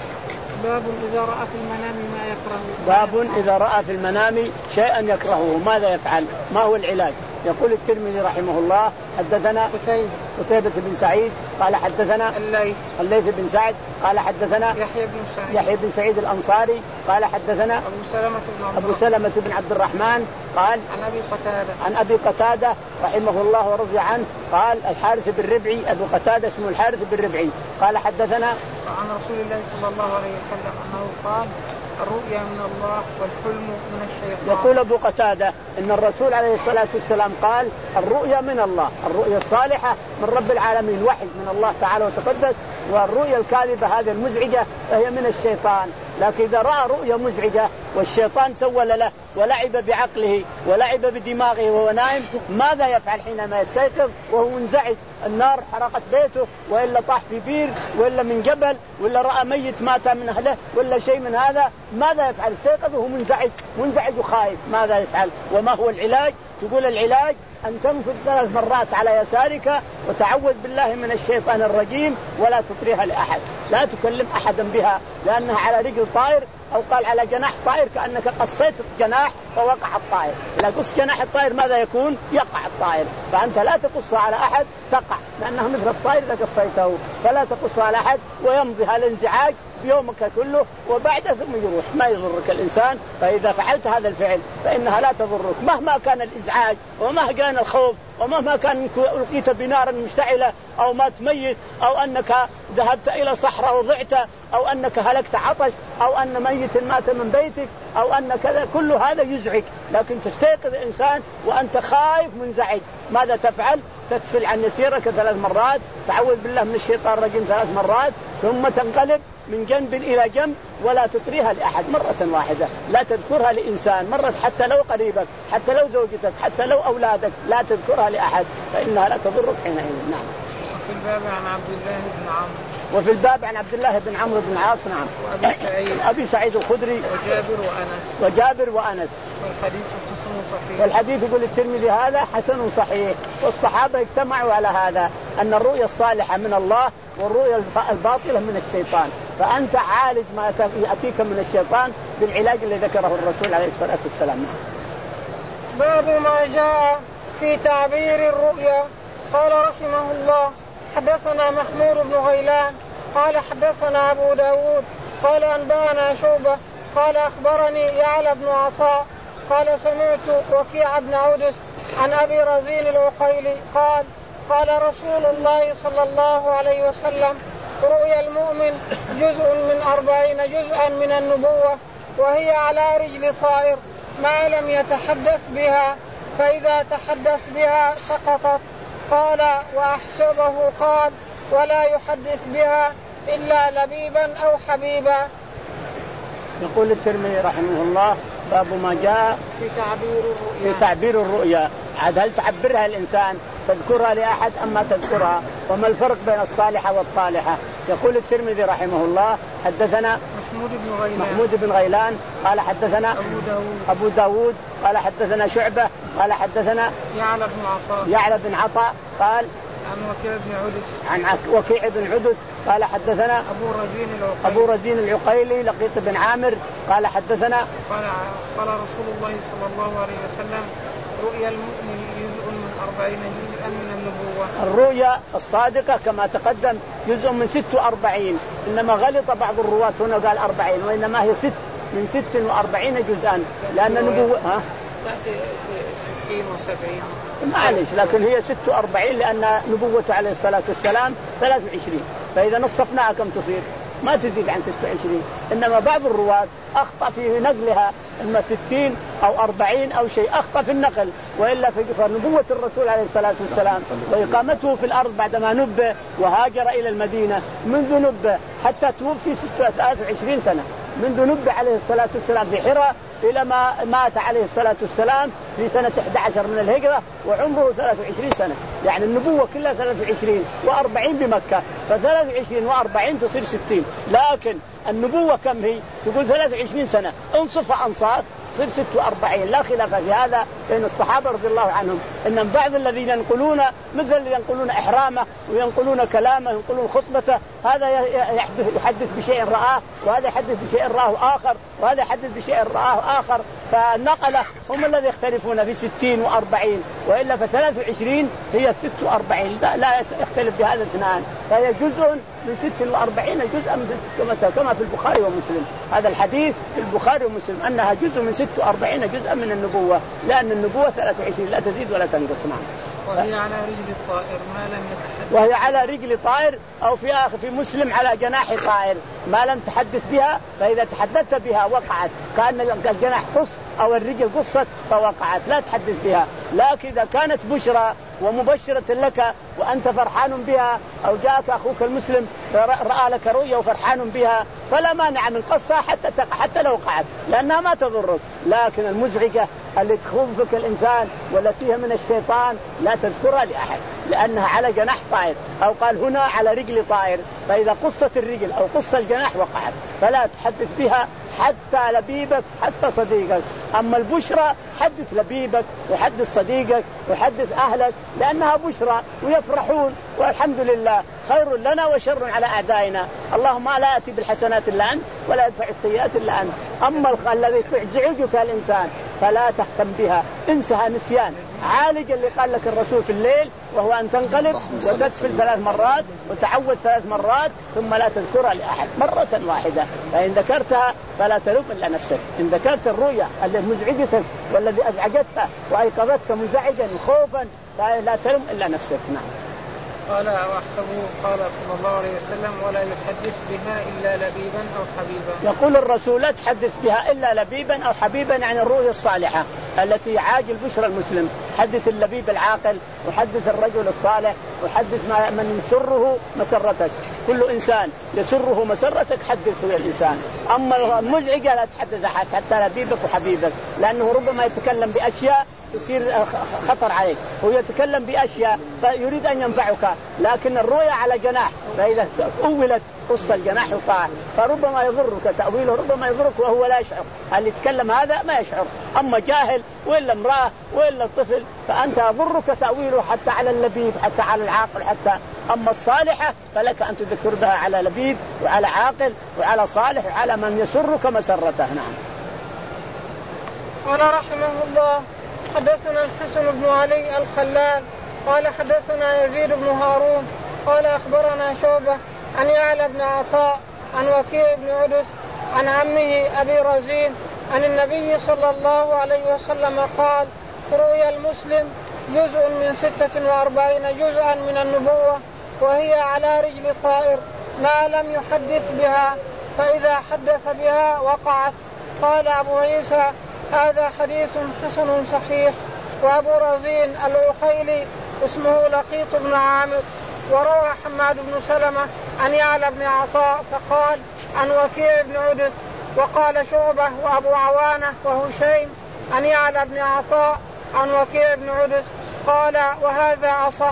باب إذا رأى في المنام ما يكره. باب إذا رأى في المنام شيئا يكرهه ماذا يفعل؟ ما هو العلاج؟ يقول الترمذي رحمه الله حدثنا قتيبة بن سعيد قال حدثنا الليث الليث بن سعد قال حدثنا يحيى بن سعيد يحيى بن سعيد الأنصاري قال حدثنا أبو سلمة بن أبو سلمة بن عبد الرحمن قال عن أبي قتادة عن أبي قتادة رحمه الله ورضي عنه قال الحارث بن ربعي أبو قتادة اسمه الحارث بن ربعي قال حدثنا عن رسول الله صلى الله عليه وسلم أنه قال الرؤيا من الله والحلم من الشيطان. يقول أبو قتادة إن الرسول عليه الصلاة والسلام قال الرؤيا من الله، الرؤيا الصالحة من رب العالمين وحي من الله تعالى وتقدس، والرؤيا الكاذبة هذه المزعجة فهي من الشيطان. لكن إذا رأى رؤيا مزعجة والشيطان سول له ولعب بعقله ولعب بدماغه وهو نائم ماذا يفعل حينما يستيقظ وهو منزعج؟ النار حرقت بيته وإلا طاح في بير وإلا من جبل ولا رأى ميت مات من أهله ولا شيء من هذا ماذا يفعل؟ يستيقظ وهو منزعج منزعج وخايف ماذا يفعل؟ وما هو العلاج؟ تقول العلاج أن تنفذ ثلاث مرات على يسارك وتعوذ بالله من الشيطان الرجيم ولا تطريها لأحد، لا تكلم أحدا بها لأنها على رجل طائر أو قال على جناح طائر كأنك قصيت الجناح فوقع الطائر. إذا قص جناح الطائر ماذا يكون؟ يقع الطائر. فأنت لا تقصها على أحد تقع لأنها مثل الطائر إذا قصيته، فلا تقصها على أحد ويمضي هالانزعاج بيومك كله وبعد ثم يروح ما يضرك الإنسان. فإذا فعلت هذا الفعل فإنها لا تضرك مهما كان الإزعاج ومهما كان الخوف ومهما كان ألقيت بنار مشتعلة أو مات ميت أو أنك ذهبت إلى صحراء وضعت أو أنك هلكت عطش أو أن ميت مات من بيتك أو أن كذا كل هذا يزعج. لكن تستيقظ الإنسان وأنت خايف منزعج ماذا تفعل؟ تتفل عن يسيرك ثلاث مرات تعوذ بالله من الشيطان الرجيم ثلاث مرات ثم تنقلب من جنب إلى جنب ولا تطريها لأحد مرة واحدة، لا تذكرها لإنسان مرة حتى لو قريبك حتى لو زوجتك حتى لو أولادك لا تذكرها لأحد فإنها لا تضرك حينئذ. نعم. وفي الباب عن عبد الله بن عمرو وفي الباب عن عبد الله بن عمرو بن العاص نعم وأبي سعيد أبي سعيد الخدري وجابر وأنس وجابر وأنس والحديث حسن صحيح. والحديث يقول الترمذي هذا حسن صحيح. والصحابة اجتمعوا على هذا أن الرؤيا الصالحة من الله والرؤيا الباطلة من الشيطان، فأنت عالج ما يأتيك من الشيطان بالعلاج الذي ذكره الرسول عليه الصلاة والسلام. باب ما جاء في تعبير الرؤيا. قال رحمه الله حدثنا محمود بن غيلان قال حدثنا أبو داود قال أنبأنا شعبة قال أخبرني يعلى بن عطاء قال سمعت وكيع بن عودس عن أبي رزين العقيلي قال قال رسول الله صلى الله عليه وسلم رؤيا المؤمن جزء من أربعين جزءا من النبوة وهي على رجل طائر ما لم يتحدث بها فإذا تحدث بها سقطت. قال وأحسبه قال ولا يحدث بها إلا لبيبا أو حبيبا. يقول الترمذي رحمه الله باب ما جاء في تعبير الرؤيا. في تعبير الرؤيا عاد هل تعبرها الإنسان تذكرها لأحد أم ما تذكرها وما الفرق بين الصالحة والطالحة؟ يقول الترمذي رحمه الله حدثنا محمود بن غيلان محمود بن غيلان قال حدثنا أبو داود, أبو داود قال حدثنا شعبة قال حدثنا يعلى بن عطاء يعلى بن عطاء قال عن وكيع بن عدس عن وكيع بن عدس قال حدثنا أبو رزين العقيلي أبو رزين العقيلي لقيط بن عامر قال حدثنا قال قال رسول الله صلى الله عليه وسلم رؤيا المؤمن جزء من أربعين جزءا من النبوة. الرؤيا الصادقة كما تقدم جزء من ست وأربعين إنما غلط بعض الرواة هنا قال أربعين وإنما هي ست من ست وأربعين جزءا لأن النبوة ها تأتي ستين وسبعين معلش لكن هي ست وأربعين لأن نبوته عليه الصلاة والسلام ثلاث وعشرين فإذا نصفناها كم تصير؟ ما تزيد عن ستة وعشرين. إنما بعض الرواة أخطأ في نقلها إما ستين أو أربعين أو شيء أخطأ في النقل وإلا في نبوة الرسول عليه الصلاة والسلام وإقامته في الأرض بعدما نبه وهاجر إلى المدينة منذ نبه حتى توفي ستة وعشرين سنة منذ نبه عليه الصلاة والسلام في حراء إلى ما مات عليه الصلاة والسلام في سنة إحدى عشر من الهجرة وعمره ثلاث وعشرين سنة يعني النبوة كلها ثلاث وعشرين وأربعين بمكة فثلاث وعشرين وأربعين تصير ستين لكن النبوة كم هي؟ تقول ثلاث وعشرين سنة انصفها أنصار تصير ست وأربعين لا خلاف في هذا بين الصحابة رضي الله عنهم، إن بعض الذين ينقلون مثل اللي ينقلون إحرامه وينقلون كلامه وينقلون خطبته، هذا يحدث بشيء رآه وهذا يحدث بشيء رآه آخر وهذا يحدث بشيء رآه آخر، فالنقلة هم الذي يختلفون في ستين وأربعين، وإلا فثلاث وعشرين هي ست وأربعين، لا يختلف بهذا اثنان، فهي جزء من ست وأربعين جزءا من كما في البخاري ومسلم. هذا الحديث في البخاري ومسلم أنها جزء من ست وأربعين جزءا من النبوة، لأن النبوة ثلاث وعشرين لا تزيد ولا تنقص. نعم. وهي على رجل الطائر ما لم يتحدث وهي على رجل طائر، أو في آخر في مسلم على جناح طائر ما لم تحدث بها، فإذا تحدثت بها وقعت، كأن الجناح قص أو الرجل قصت فوقعت، لا تحدث بها. لكن إذا كانت بشرى ومبشرة لك وأنت فرحان بها، أو جاءك أخوك المسلم رأى لك رؤيا وفرحان بها، فلا مانع من قصها حتى تقع حتى لو وقعت، لأنها ما تضرك. لكن المزعجة اللي تخوفك الإنسان والتي فيها من الشيطان لا تذكرها لأحد، لأنها على جناح طائر، أو قال هنا على رجل طائر، فإذا قصت الرجل أو قص الجناح وقعت، فلا تحدث بها حتى لبيبك حتى صديقك. أما البشرى حدث لبيبك وحدث صديقك وحدث أهلك، لأنها بشرى ويفرحون، والحمد لله خير لنا وشر على أعدائنا. اللهم لا يأتي بالحسنات إلا أنت ولا يدفع السيئات إلا أنت. أما الذي تزعجك الإنسان فلا تهتم بها، انسها نسيان. عالج اللي قال لك الرسول في الليل، وهو أن تنقلب وتسفل ثلاث مرات وتعوذ ثلاث مرات ثم لا تذكرها لأحد مرة واحدة، فإن ذكرتها فلا تلوم إلا نفسك. إن ذكرت الرؤيا التي مزعجتك والذي أزعجتك وأيقظتك منزعجا خوفا فلا تلوم إلا نفسك. نعم. قال وأحسبه قال صلى الله عليه وسلم ولا يحدث بها إلا لبيبا أو حبيبا. يقول الرسول لا تحدث بها إلا لبيبا أو حبيبا، عن يعني الرؤيا الصالحة التي عاجل بشرى المسلم. حدث اللبيب العاقل وحدث الرجل الصالح وحدث من يسره مسرتك. كل إنسان يسره مسرتك حدثه يا الإنسان. أما المزعجة لا تحدث أحد حتى لبيبك وحبيبك، لأنه ربما يتكلم بأشياء تصير خطر عليك، هو يتكلم بأشياء فيريد أن ينفعك، لكن الرؤيا على جناح، فإذا أولت قص الجناح وقع فربما يضرك تأويله، ربما يضرك وهو لا يشعر. اللي يتكلم هذا ما يشعر، أما جاهل وإلا امرأة وإلا الطفل فأنت يضرك تأويله حتى على اللبيب حتى على العاقل حتى. أما الصالحة فلك أن تذكر بها على لبيب وعلى عاقل وعلى صالح وعلى من يسرك مسرته. نعم. قال رحمه الله حدثنا الحسن بن علي الخلال قال حدثنا يزيد بن هارون قال أخبرنا شعبة عن يعلى بن عطاء عن وكيع بن عدس عن عمه أبي رزين عن النبي صلى الله عليه وسلم قال رؤيا المسلم جزء من ستة وأربعين جزءا من النبوة، وهي على رجل طائر ما لم يحدث بها، فإذا حدث بها وقعت. قال أبو عيسى هذا حديث حسن صحيح. وأبو رزين العقيلي اسمه لقيط بن عامر. وروى حماد بن سلمة عن يعلى بن عطاء فقال عن وكيع بن عدس. وقال شعبة وأبو عوانة وهشيم عن يعلى بن عطاء عن وكيع بن عدس قال وهذا أصح.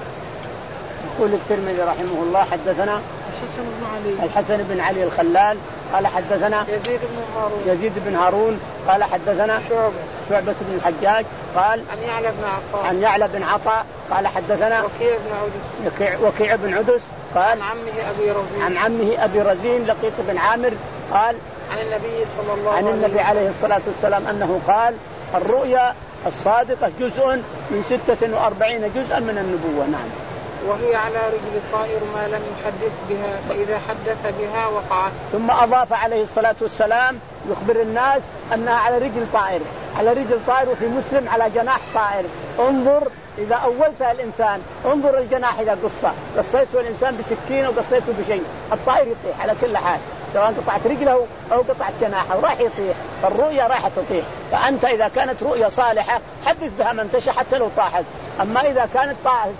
يقول الترمذي رحمه الله حدثنا الحسن بن علي الحسن بن علي الخلال قال حدثنا يزيد بن هارون يزيد بن هارون قال حدثنا شعبة شعبة بن الحجاج قال عن يعلى بن عطاء عن يعلى بن عطاء قال حدثنا وكيع بن عدس وكيع, وكيع بن عدس قال عن عمه أبي رزين عن عمه أبي رزين لقيط بن عامر قال عن النبي صلى الله عن النبي عليه الصلاة والسلام أنه قال الرؤيا الصادقة جزء من ستة وأربعين جزءا من النبوة. نعم. وهي على رجل الطائر ما لم يحدث بها، فإذا حدث بها وقعت. ثم أضاف عليه الصلاة والسلام يخبر الناس أنها على رجل طائر، على رجل طائر، وفي مسلم على جناح طائر. انظر إذا أولتها الإنسان انظر الجناح إذا قصة قصيته الإنسان بسكين وقصيته بشيء الطائر يطيح على كل حال، سواء قطعت رجله أو قطعت جناحه راح يطيح، فالرؤيا راح تطيح. فأنت إذا كانت رؤيا صالحة حدث بها من تشاء حتى لو طاحت، أما إذا كانت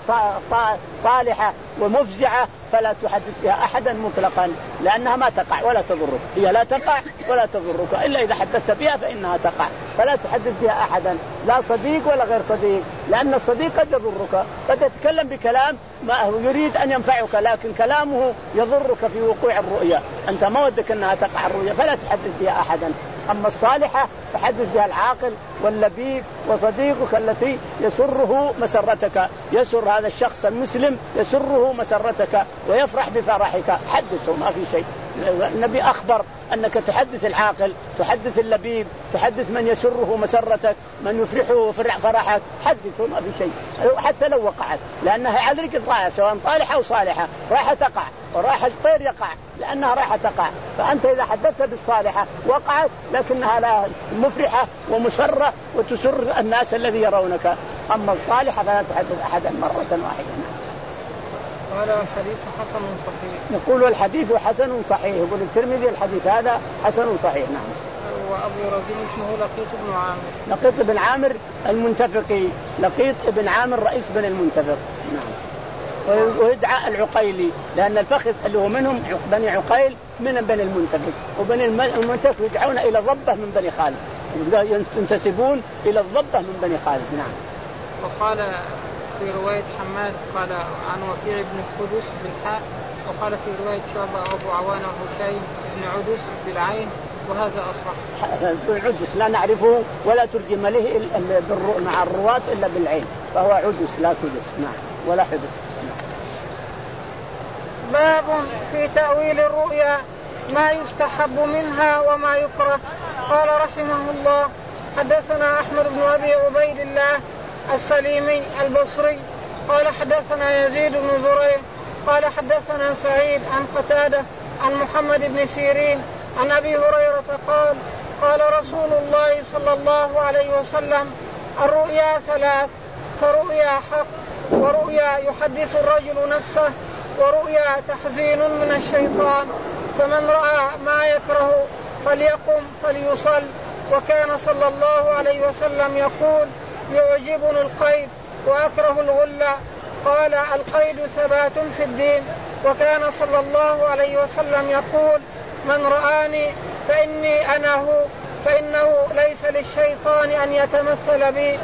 طالحة ومفزعة فلا تحدث بها أحدا مطلقا، لأنها ما تقع ولا تضرك، هي لا تقع ولا تضرك إلا إذا حدثت بها فإنها تقع، فلا تحدث بها أحدا لا صديق ولا غير صديق، لأن الصديق قد يضرك، قد يتكلم بكلام ما هو يريد أن ينفعك لكن كلامه يضرك في وقوع الرؤيا، أنت ما ودك أنها تقع الرؤيا فلا تحدث بها أحدا. أما الصالحة تحدث بها العاقل واللبيب وصديقك التي يسره مسرتك، يسر هذا الشخص المسلم يسره مسرتك ويفرح بفرحك، حدثه ما في شيء. النبي أخبر أنك تحدث العاقل، تحدث اللبيب، تحدث من يسره مسرتك، من يفرحه فرح فرحك، حدثه ما في شيء حتى لو وقعت، لأنها عذرك طائر سواء طالحة أو صالحة راح تقع، وراح الطير يقع لأنها راح تقع. فأنت إذا حدثت بالصالحة وقعت لكنها لا مفرحة ومسرة وتسر الناس الذي يرونك. أما الصالحة فلا تحدث أحدا مرة واحدة. قال الحديث حسن صحيح. نقول الحديث حسن صحيح، يقول الترمذي الحديث هذا حسن صحيح. نعم. وأبو رزين اسمه لقيط بن عامر. لقيط بن عامر المنتفقي، لقيط بن عامر رئيس بن المنتفق. نعم. ويدعى العقيلي لأن الفخذ اللي هو منهم بني عقيل من بني المنتفق، وبني المنتفق يدعون إلى الضبة من بني خالد، ينتسبون إلى الضبة من بني خالد. نعم. وقال في رواية حماد قال عن وكيع بن قدس بالحاء، وقال في رواية شعبة أبو عوانة هشيم بن عدس بالعين، وهذا أصح. عدس لا نعرفه ولا ترجم له مع الرواة إلا بالعين، فهو عدس لا قدس. نعم. ولا حدث. باب في تأويل الرؤيا ما يستحب منها وما يكره. قال رحمه الله حدثنا أحمد بن أبي عبيد الله السليمي البصري قال حدثنا يزيد بن زريع قال حدثنا سعيد عن قتادة عن محمد بن سيرين عن أبي هريرة قال قال رسول الله صلى الله عليه وسلم الرؤيا ثلاث، فرؤيا حق، ورؤيا يحدث الرجل نفسه، ورؤيا تحزين من الشيطان، فمن رأى ما يكره فليقم فليصل. وكان صلى الله عليه وسلم يقول يعجبني القيد وأكره الغلة. قال القيد ثبات في الدين. وكان صلى الله عليه وسلم يقول من رآني فإني أنا هو، فإنه ليس للشيطان أن يتمثل بي.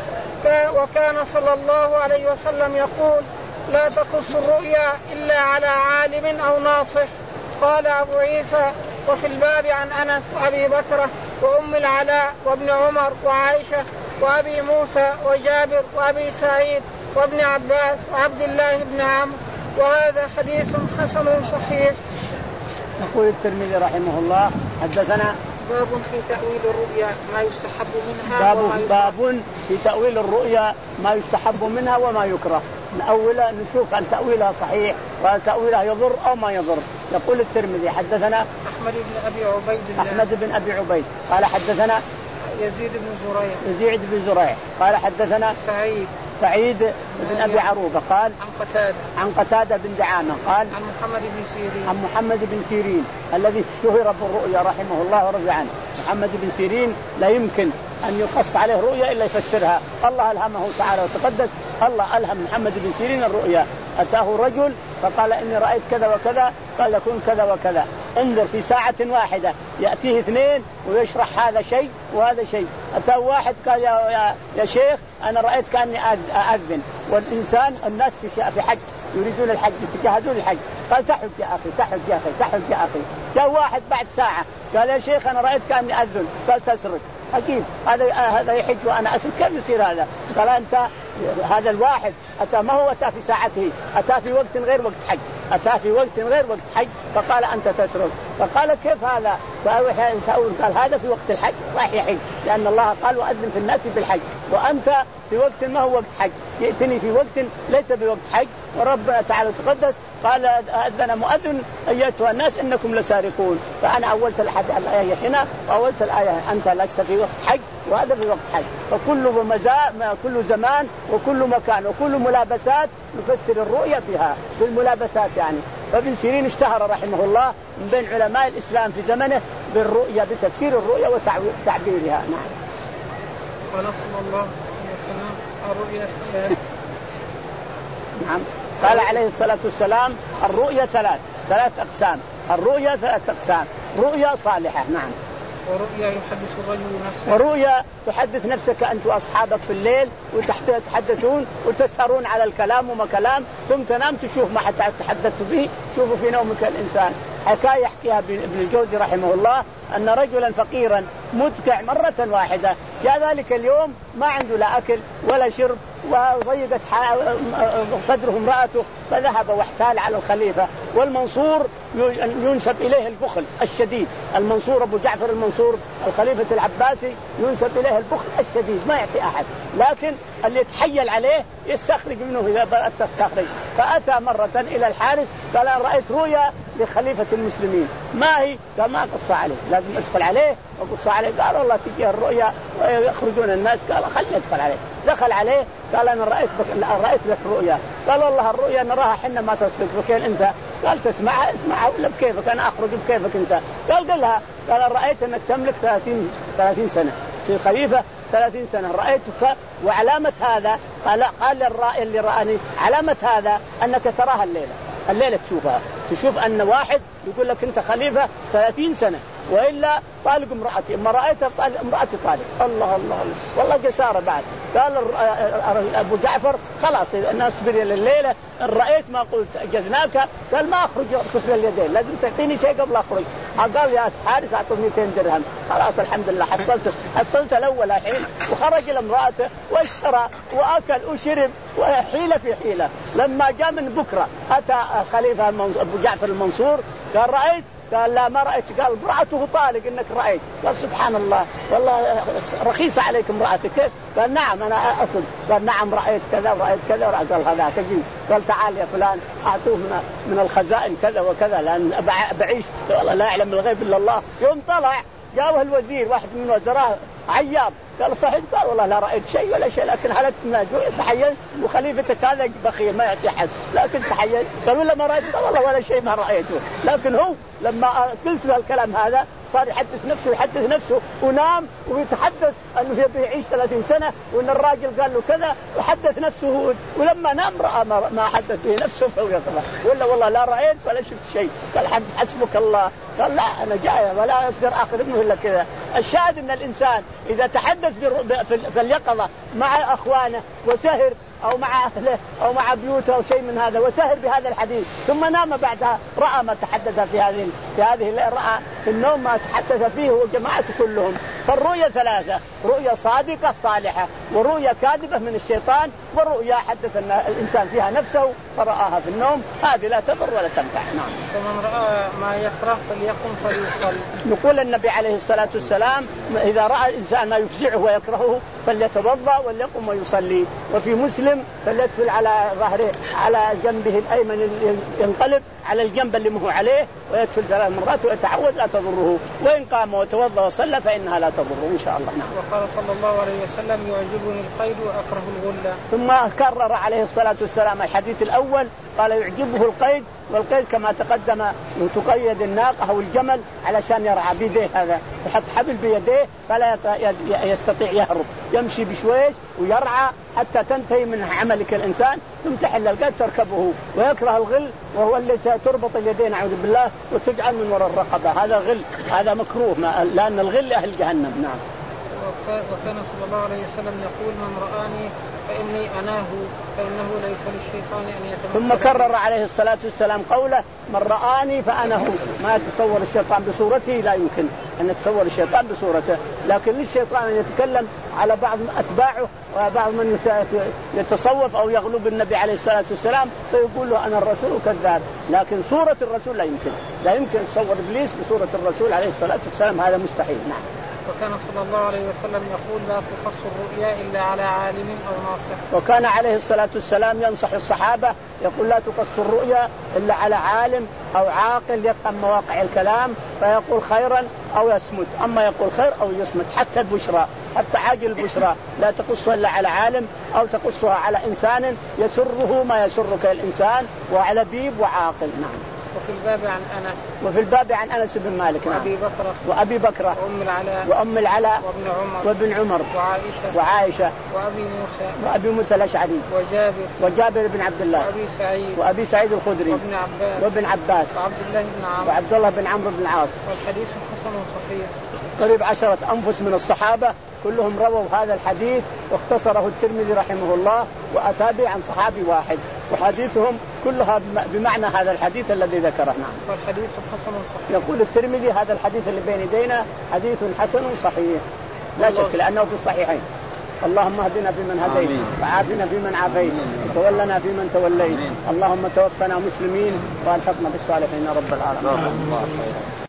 وكان صلى الله عليه وسلم يقول لا تقص الرؤيا إلا على عالم أو ناصح. قال أبو عيسى وفي الباب عن أنس وأبي بكرة وأم العلاء وابن عمر وعائشة وأبي موسى وجابر وأبي سعيد وابن عباس وعبد الله بن عمرو، وهذا حديث حسن صحيح. يقول الترمذي رحمه الله حدثنا باب في تأويل الرؤيا ما يستحب منها باب وما يكره. باب في تأويل الرؤيا ما يستحب منها وما يكره. نأولها نشوف هل تأويلها صحيح وهل تأويلها يضر أو ما يضر. يقول الترمذي حدثنا أحمد بن أبي عبيد الله أحمد بن أبي عبيد قال حدثنا يزيد بن زريع يزيد بن زريع قال حدثنا سعيد سعيد بن أبي عروبة قال عن قتادة عن قتادة بن دعامة قال عن محمد بن سيرين عن محمد بن سيرين الذي شهر بالرؤيا رحمه الله ورضي عنه. محمد بن سيرين لا يمكن أن يقص عليه رؤيا إلا يفسرها، الله ألهمه تعالى وتقدس، الله ألهم محمد بن سيرين الرؤيا. أتاه رجل فقال إني رأيت كذا وكذا، قال يكون كذا وكذا، انظر في ساعة واحدة يأتيه اثنين ويشرح هذا شيء وهذا شيء. أتاه واحد قال يا, يا, يا شيخ أنا رأيت كأني أذن، والإنسان الناس في حج يريدون الحج يتجهزون الحج، قال تحج يا أخي تحج يا أخي تحج يا أخي. جاء واحد بعد ساعة قال يا شيخ أنا رأيت كأني أذن، قال تسرق. أكيد هذا هذا يحج وأنا أسرق، كيف يصير هذا؟ قال أنت هذا الواحد أتى ما هو أتى في ساعته، أتى في وقت غير وقت حج، أتى في وقت غير وقت حج، فقال أنت تسرق. فقال كيف هذا؟ قال هذا في وقت الحج راح يحج، لأن الله قال وأذن في الناس بالحج، وأنت في وقت ما هو وقت حج، يأتني في وقت ليس بوقت حج، وربنا تعالى تقدس قال أذن مؤذن أيتها الناس إنكم لسارقون. فأنا أولت الآية هنا وأولت الآية أنت لست في وقت حج وهذا في وقت حج، فكل مزا كل زمان وكل مكان وكل ملابسات نفسر الرؤيا فيها بالملابسات يعني. فابن سيرين اشتهر رحمه الله من بين علماء الإسلام في زمنه بالرؤيا، بتفسير الرؤيا وتعبيرها. نعم. ونصر الله وسلم الرؤيا نعم. قال عليه الصلاة والسلام الرؤيا ثلاث ثلاث أقسام، الرؤيا ثلاث أقسام، رؤيا صالحة نعم، ورؤيا يحدث الرجل نفسه، ورؤيا تحدث نفسك أنت وأصحابك في الليل وتحدثون وتسهرون على الكلام وما كلام، ثم تنام تشوف ما حتى تحدثت به، شوفوا في نومك الإنسان حكاية يحكيها ابن الجوزي رحمه الله أن رجلا فقيرا متكع مرة واحدة جاء ذلك اليوم ما عنده لا أكل ولا شرب وضيقت صدره امرأته فذهب واحتال على الخليفة. والمنصور ينسب إليه البخل الشديد، المنصور أبو جعفر المنصور الخليفة العباسي ينسب إليه البخل الشديد ما يعطي أحد، لكن اللي يتحيل عليه يستخرج منه إذا بدأت تستخرج. فأتى مرة إلى الحارث قال أنا رأيت رؤيا لخليفة المسلمين، ما هي؟ قال ما قص عليه، لازم أدخل عليه وقص عليه. قال والله تجي الرؤيا ويخرجون الناس. قال خلني أدخل عليه. دخل عليه قال أنا رأيت بك... رأيت لك رؤيا. قال والله الرؤيا نراها حنا ما تصدق. بكين أنت؟ قال تسمعها اسمعها ولا بكيفك؟ أنا أخرج بكيفك أنت. قال قل لها. قال رأيت أنك تملك ثلاثين ثلاثين سنة تصير خليفة ثلاثين سنة رأيتك، وعلامة هذا قال قال الرائي اللي رأني علامة هذا أنك تراها الليلة الليلة تشوفها، تشوف أن واحد يقول لك أنت خليفة ثلاثين سنة وإلا طالق امرأتي، أما رأيتها امرأتي طالق. الله الله والله جسارة بعد. قال أبو جعفر خلاص الناس اصبر لليلة إن رأيت ما قلت جزناك. قال ما أخرج صفر اليدين لازم تعطيني شيء قبل أخرج. قال يا حارس أعطوني مئتين درهم. خلاص الحمد لله حصلت حصلت الأول الحين. وخرج لامرأته واشترى وأكل وشرب وحيلة في حيلة. لما جاء من بكرة أتى خليفة أبو جعفر المنصور قال رأيت؟ قال لا ما رأيت. قال امرأته طالق إنك رأيت. قال سبحان الله والله رخيصة عليك امرأتك. كيف؟ قال نعم أنا أصل. قال نعم رأيت كذا ورأيت كذا ورأيت. قال هذا تجي. قال تعال يا فلان أعطوه من, من الخزائن كذا وكذا لأن بعيش والله لا يعلم الغيب إلا الله. يوم طلع جاءه الوزير واحد من وزراء عياب قال صحيح؟ قال والله لا رأيت شيء ولا شيء لكن حلت تحيز وخليفتك هذا بخيل ما يأتي أحد لكن تحيز. قال ولا ما رأيت؟ قال والله ولا شيء ما رأيته. لكن هو لما قلت له الكلام هذا صار يحدث نفسه يحدث نفسه ونام ويتحدث أنه يبي يعيش ثلاثين سنة وأن الراجل قال له كذا وحدث نفسه. ولما نام رأى ما حدث به نفسه فهو يصبح ولا والله لا رأيت ولا شفت شيء. قال حسبك الله. قال لا أنا جاي ولا أقدر آخر منه إلا كذا. الشاهد أن الإنسان إذا تحدث في اليقظة مع أخوانه وسهر أو مع أهله أو مع بيوته أو شيء من هذا وسهر بهذا الحديث ثم نام بعدها رأى ما تحدث في هذه في هذه رأى في النوم ما تحدث فيه وجماعته كلهم. فالرؤيا ثلاثة: رؤيا صادقة صالحة، ورؤيا كاذبة من الشيطان، ورؤيا حدث الإنسان فيها نفسه فرآها في النوم. هذه لا تضر ولا تنفع. نعم. فمن رأى ما يكره فليقم فليصلي. نقول النبي عليه الصلاة والسلام إذا رأى الإنسان ما يفزعه ويكرهه فليتوضأ وليقم ويصلي. وفي مسلم فليتفل على ظهره على جنبه الأيمن ينقلب على الجنب اللي مه عليه ويتفل ثلاث مرات ويتعود لا تضره، وإن قام وتوضأ وصلى فإنها لا تضره إن شاء الله. نعم. وقال صلى الله عليه وسلم يعجبني القيد وأكره الغلة. ثم كرر عليه الصلاة والسلام الحديث الأول قال يعجبه القيد، والقيد كما تقدم تقيد الناقة أو الجمل علشان يرعى بيديه، هذا يحط حبل بيديه فلا يستطيع يهرب، يمشي بشويش ويرعى حتى تنتهي من عملك الإنسان ثم تحل القيد تركبه. ويكره الغل وهو اللي تربط اليدين أعوذ بالله وتجعل من وراء الرقبة، هذا غل، هذا مكروه لأن الغل أهل جهنم. نعم. وكان صلى الله عليه وسلم يقول من رآني فإني أناه فإنه ليس للشيطان أن يتمثل. ثم كرر عليه الصلاة والسلام قوله من رآني فأنه. ما يتصور الشيطان بصورته، لا يمكن أن يتصور الشيطان بصورته، لكن للشيطان أن يتكلم على بعض أتباعه وبعض من يتصوف أو يغلب النبي عليه الصلاة والسلام فيقول له أنا الرسول كذاب، لكن صورة الرسول لا يمكن، لا يمكن تصور إبليس بصورة الرسول عليه الصلاة والسلام، هذا مستحيل. نعم. وكان صلى الله عليه وسلم يقول لا تقص الرؤيا إلا على عالم أو ناصح. وكان عليه الصلاة والسلام ينصح الصحابة يقول لا تقص الرؤيا إلا على عالم أو عاقل يفهم مواقع الكلام فيقول خيرا أو يصمت، أما يقول خير أو يصمت. حتى البشرى، حتى عاجل البشرى لا تقصها إلا على عالم أو تقصها على إنسان يسره ما يسرك الإنسان وعلى بيب وعاقل. نعم. وفي الباب عن أنس وفي الباب عن أنس بن مالك. نعم. وأبي بكر وأبي بكر وأم العلاء وأم العلاء وابن عمر وابن عمر وعائشة وعائشة وأبي موسى وأبي موسى الأشعري وجابر وجابر بن عبد الله وأبي سعيد وأبي سعيد الخدري وابن عباس وابن عباس وعبد الله بن عمرو وعبد الله بن عمرو بن العاص. والحديث حسن صحيح. قريب عشرة أنفس من الصحابة كلهم رووا هذا الحديث واختصره الترمذي رحمه الله وأتى به عن صحابي واحد، وحديثهم كلها بمعنى هذا الحديث الذي ذكره. نعم. والحديث حسن صحيح. يقول الترمذي هذا الحديث اللي بين يدينا حديث حسن صحيح لا شك لأنه في الصحيحين. اللهم اهدنا فيمن هديت وعافنا فيمن عافيت وتولنا فيمن توليت. اللهم توفنا مسلمين والحقنا بالصالحين رب العالمين.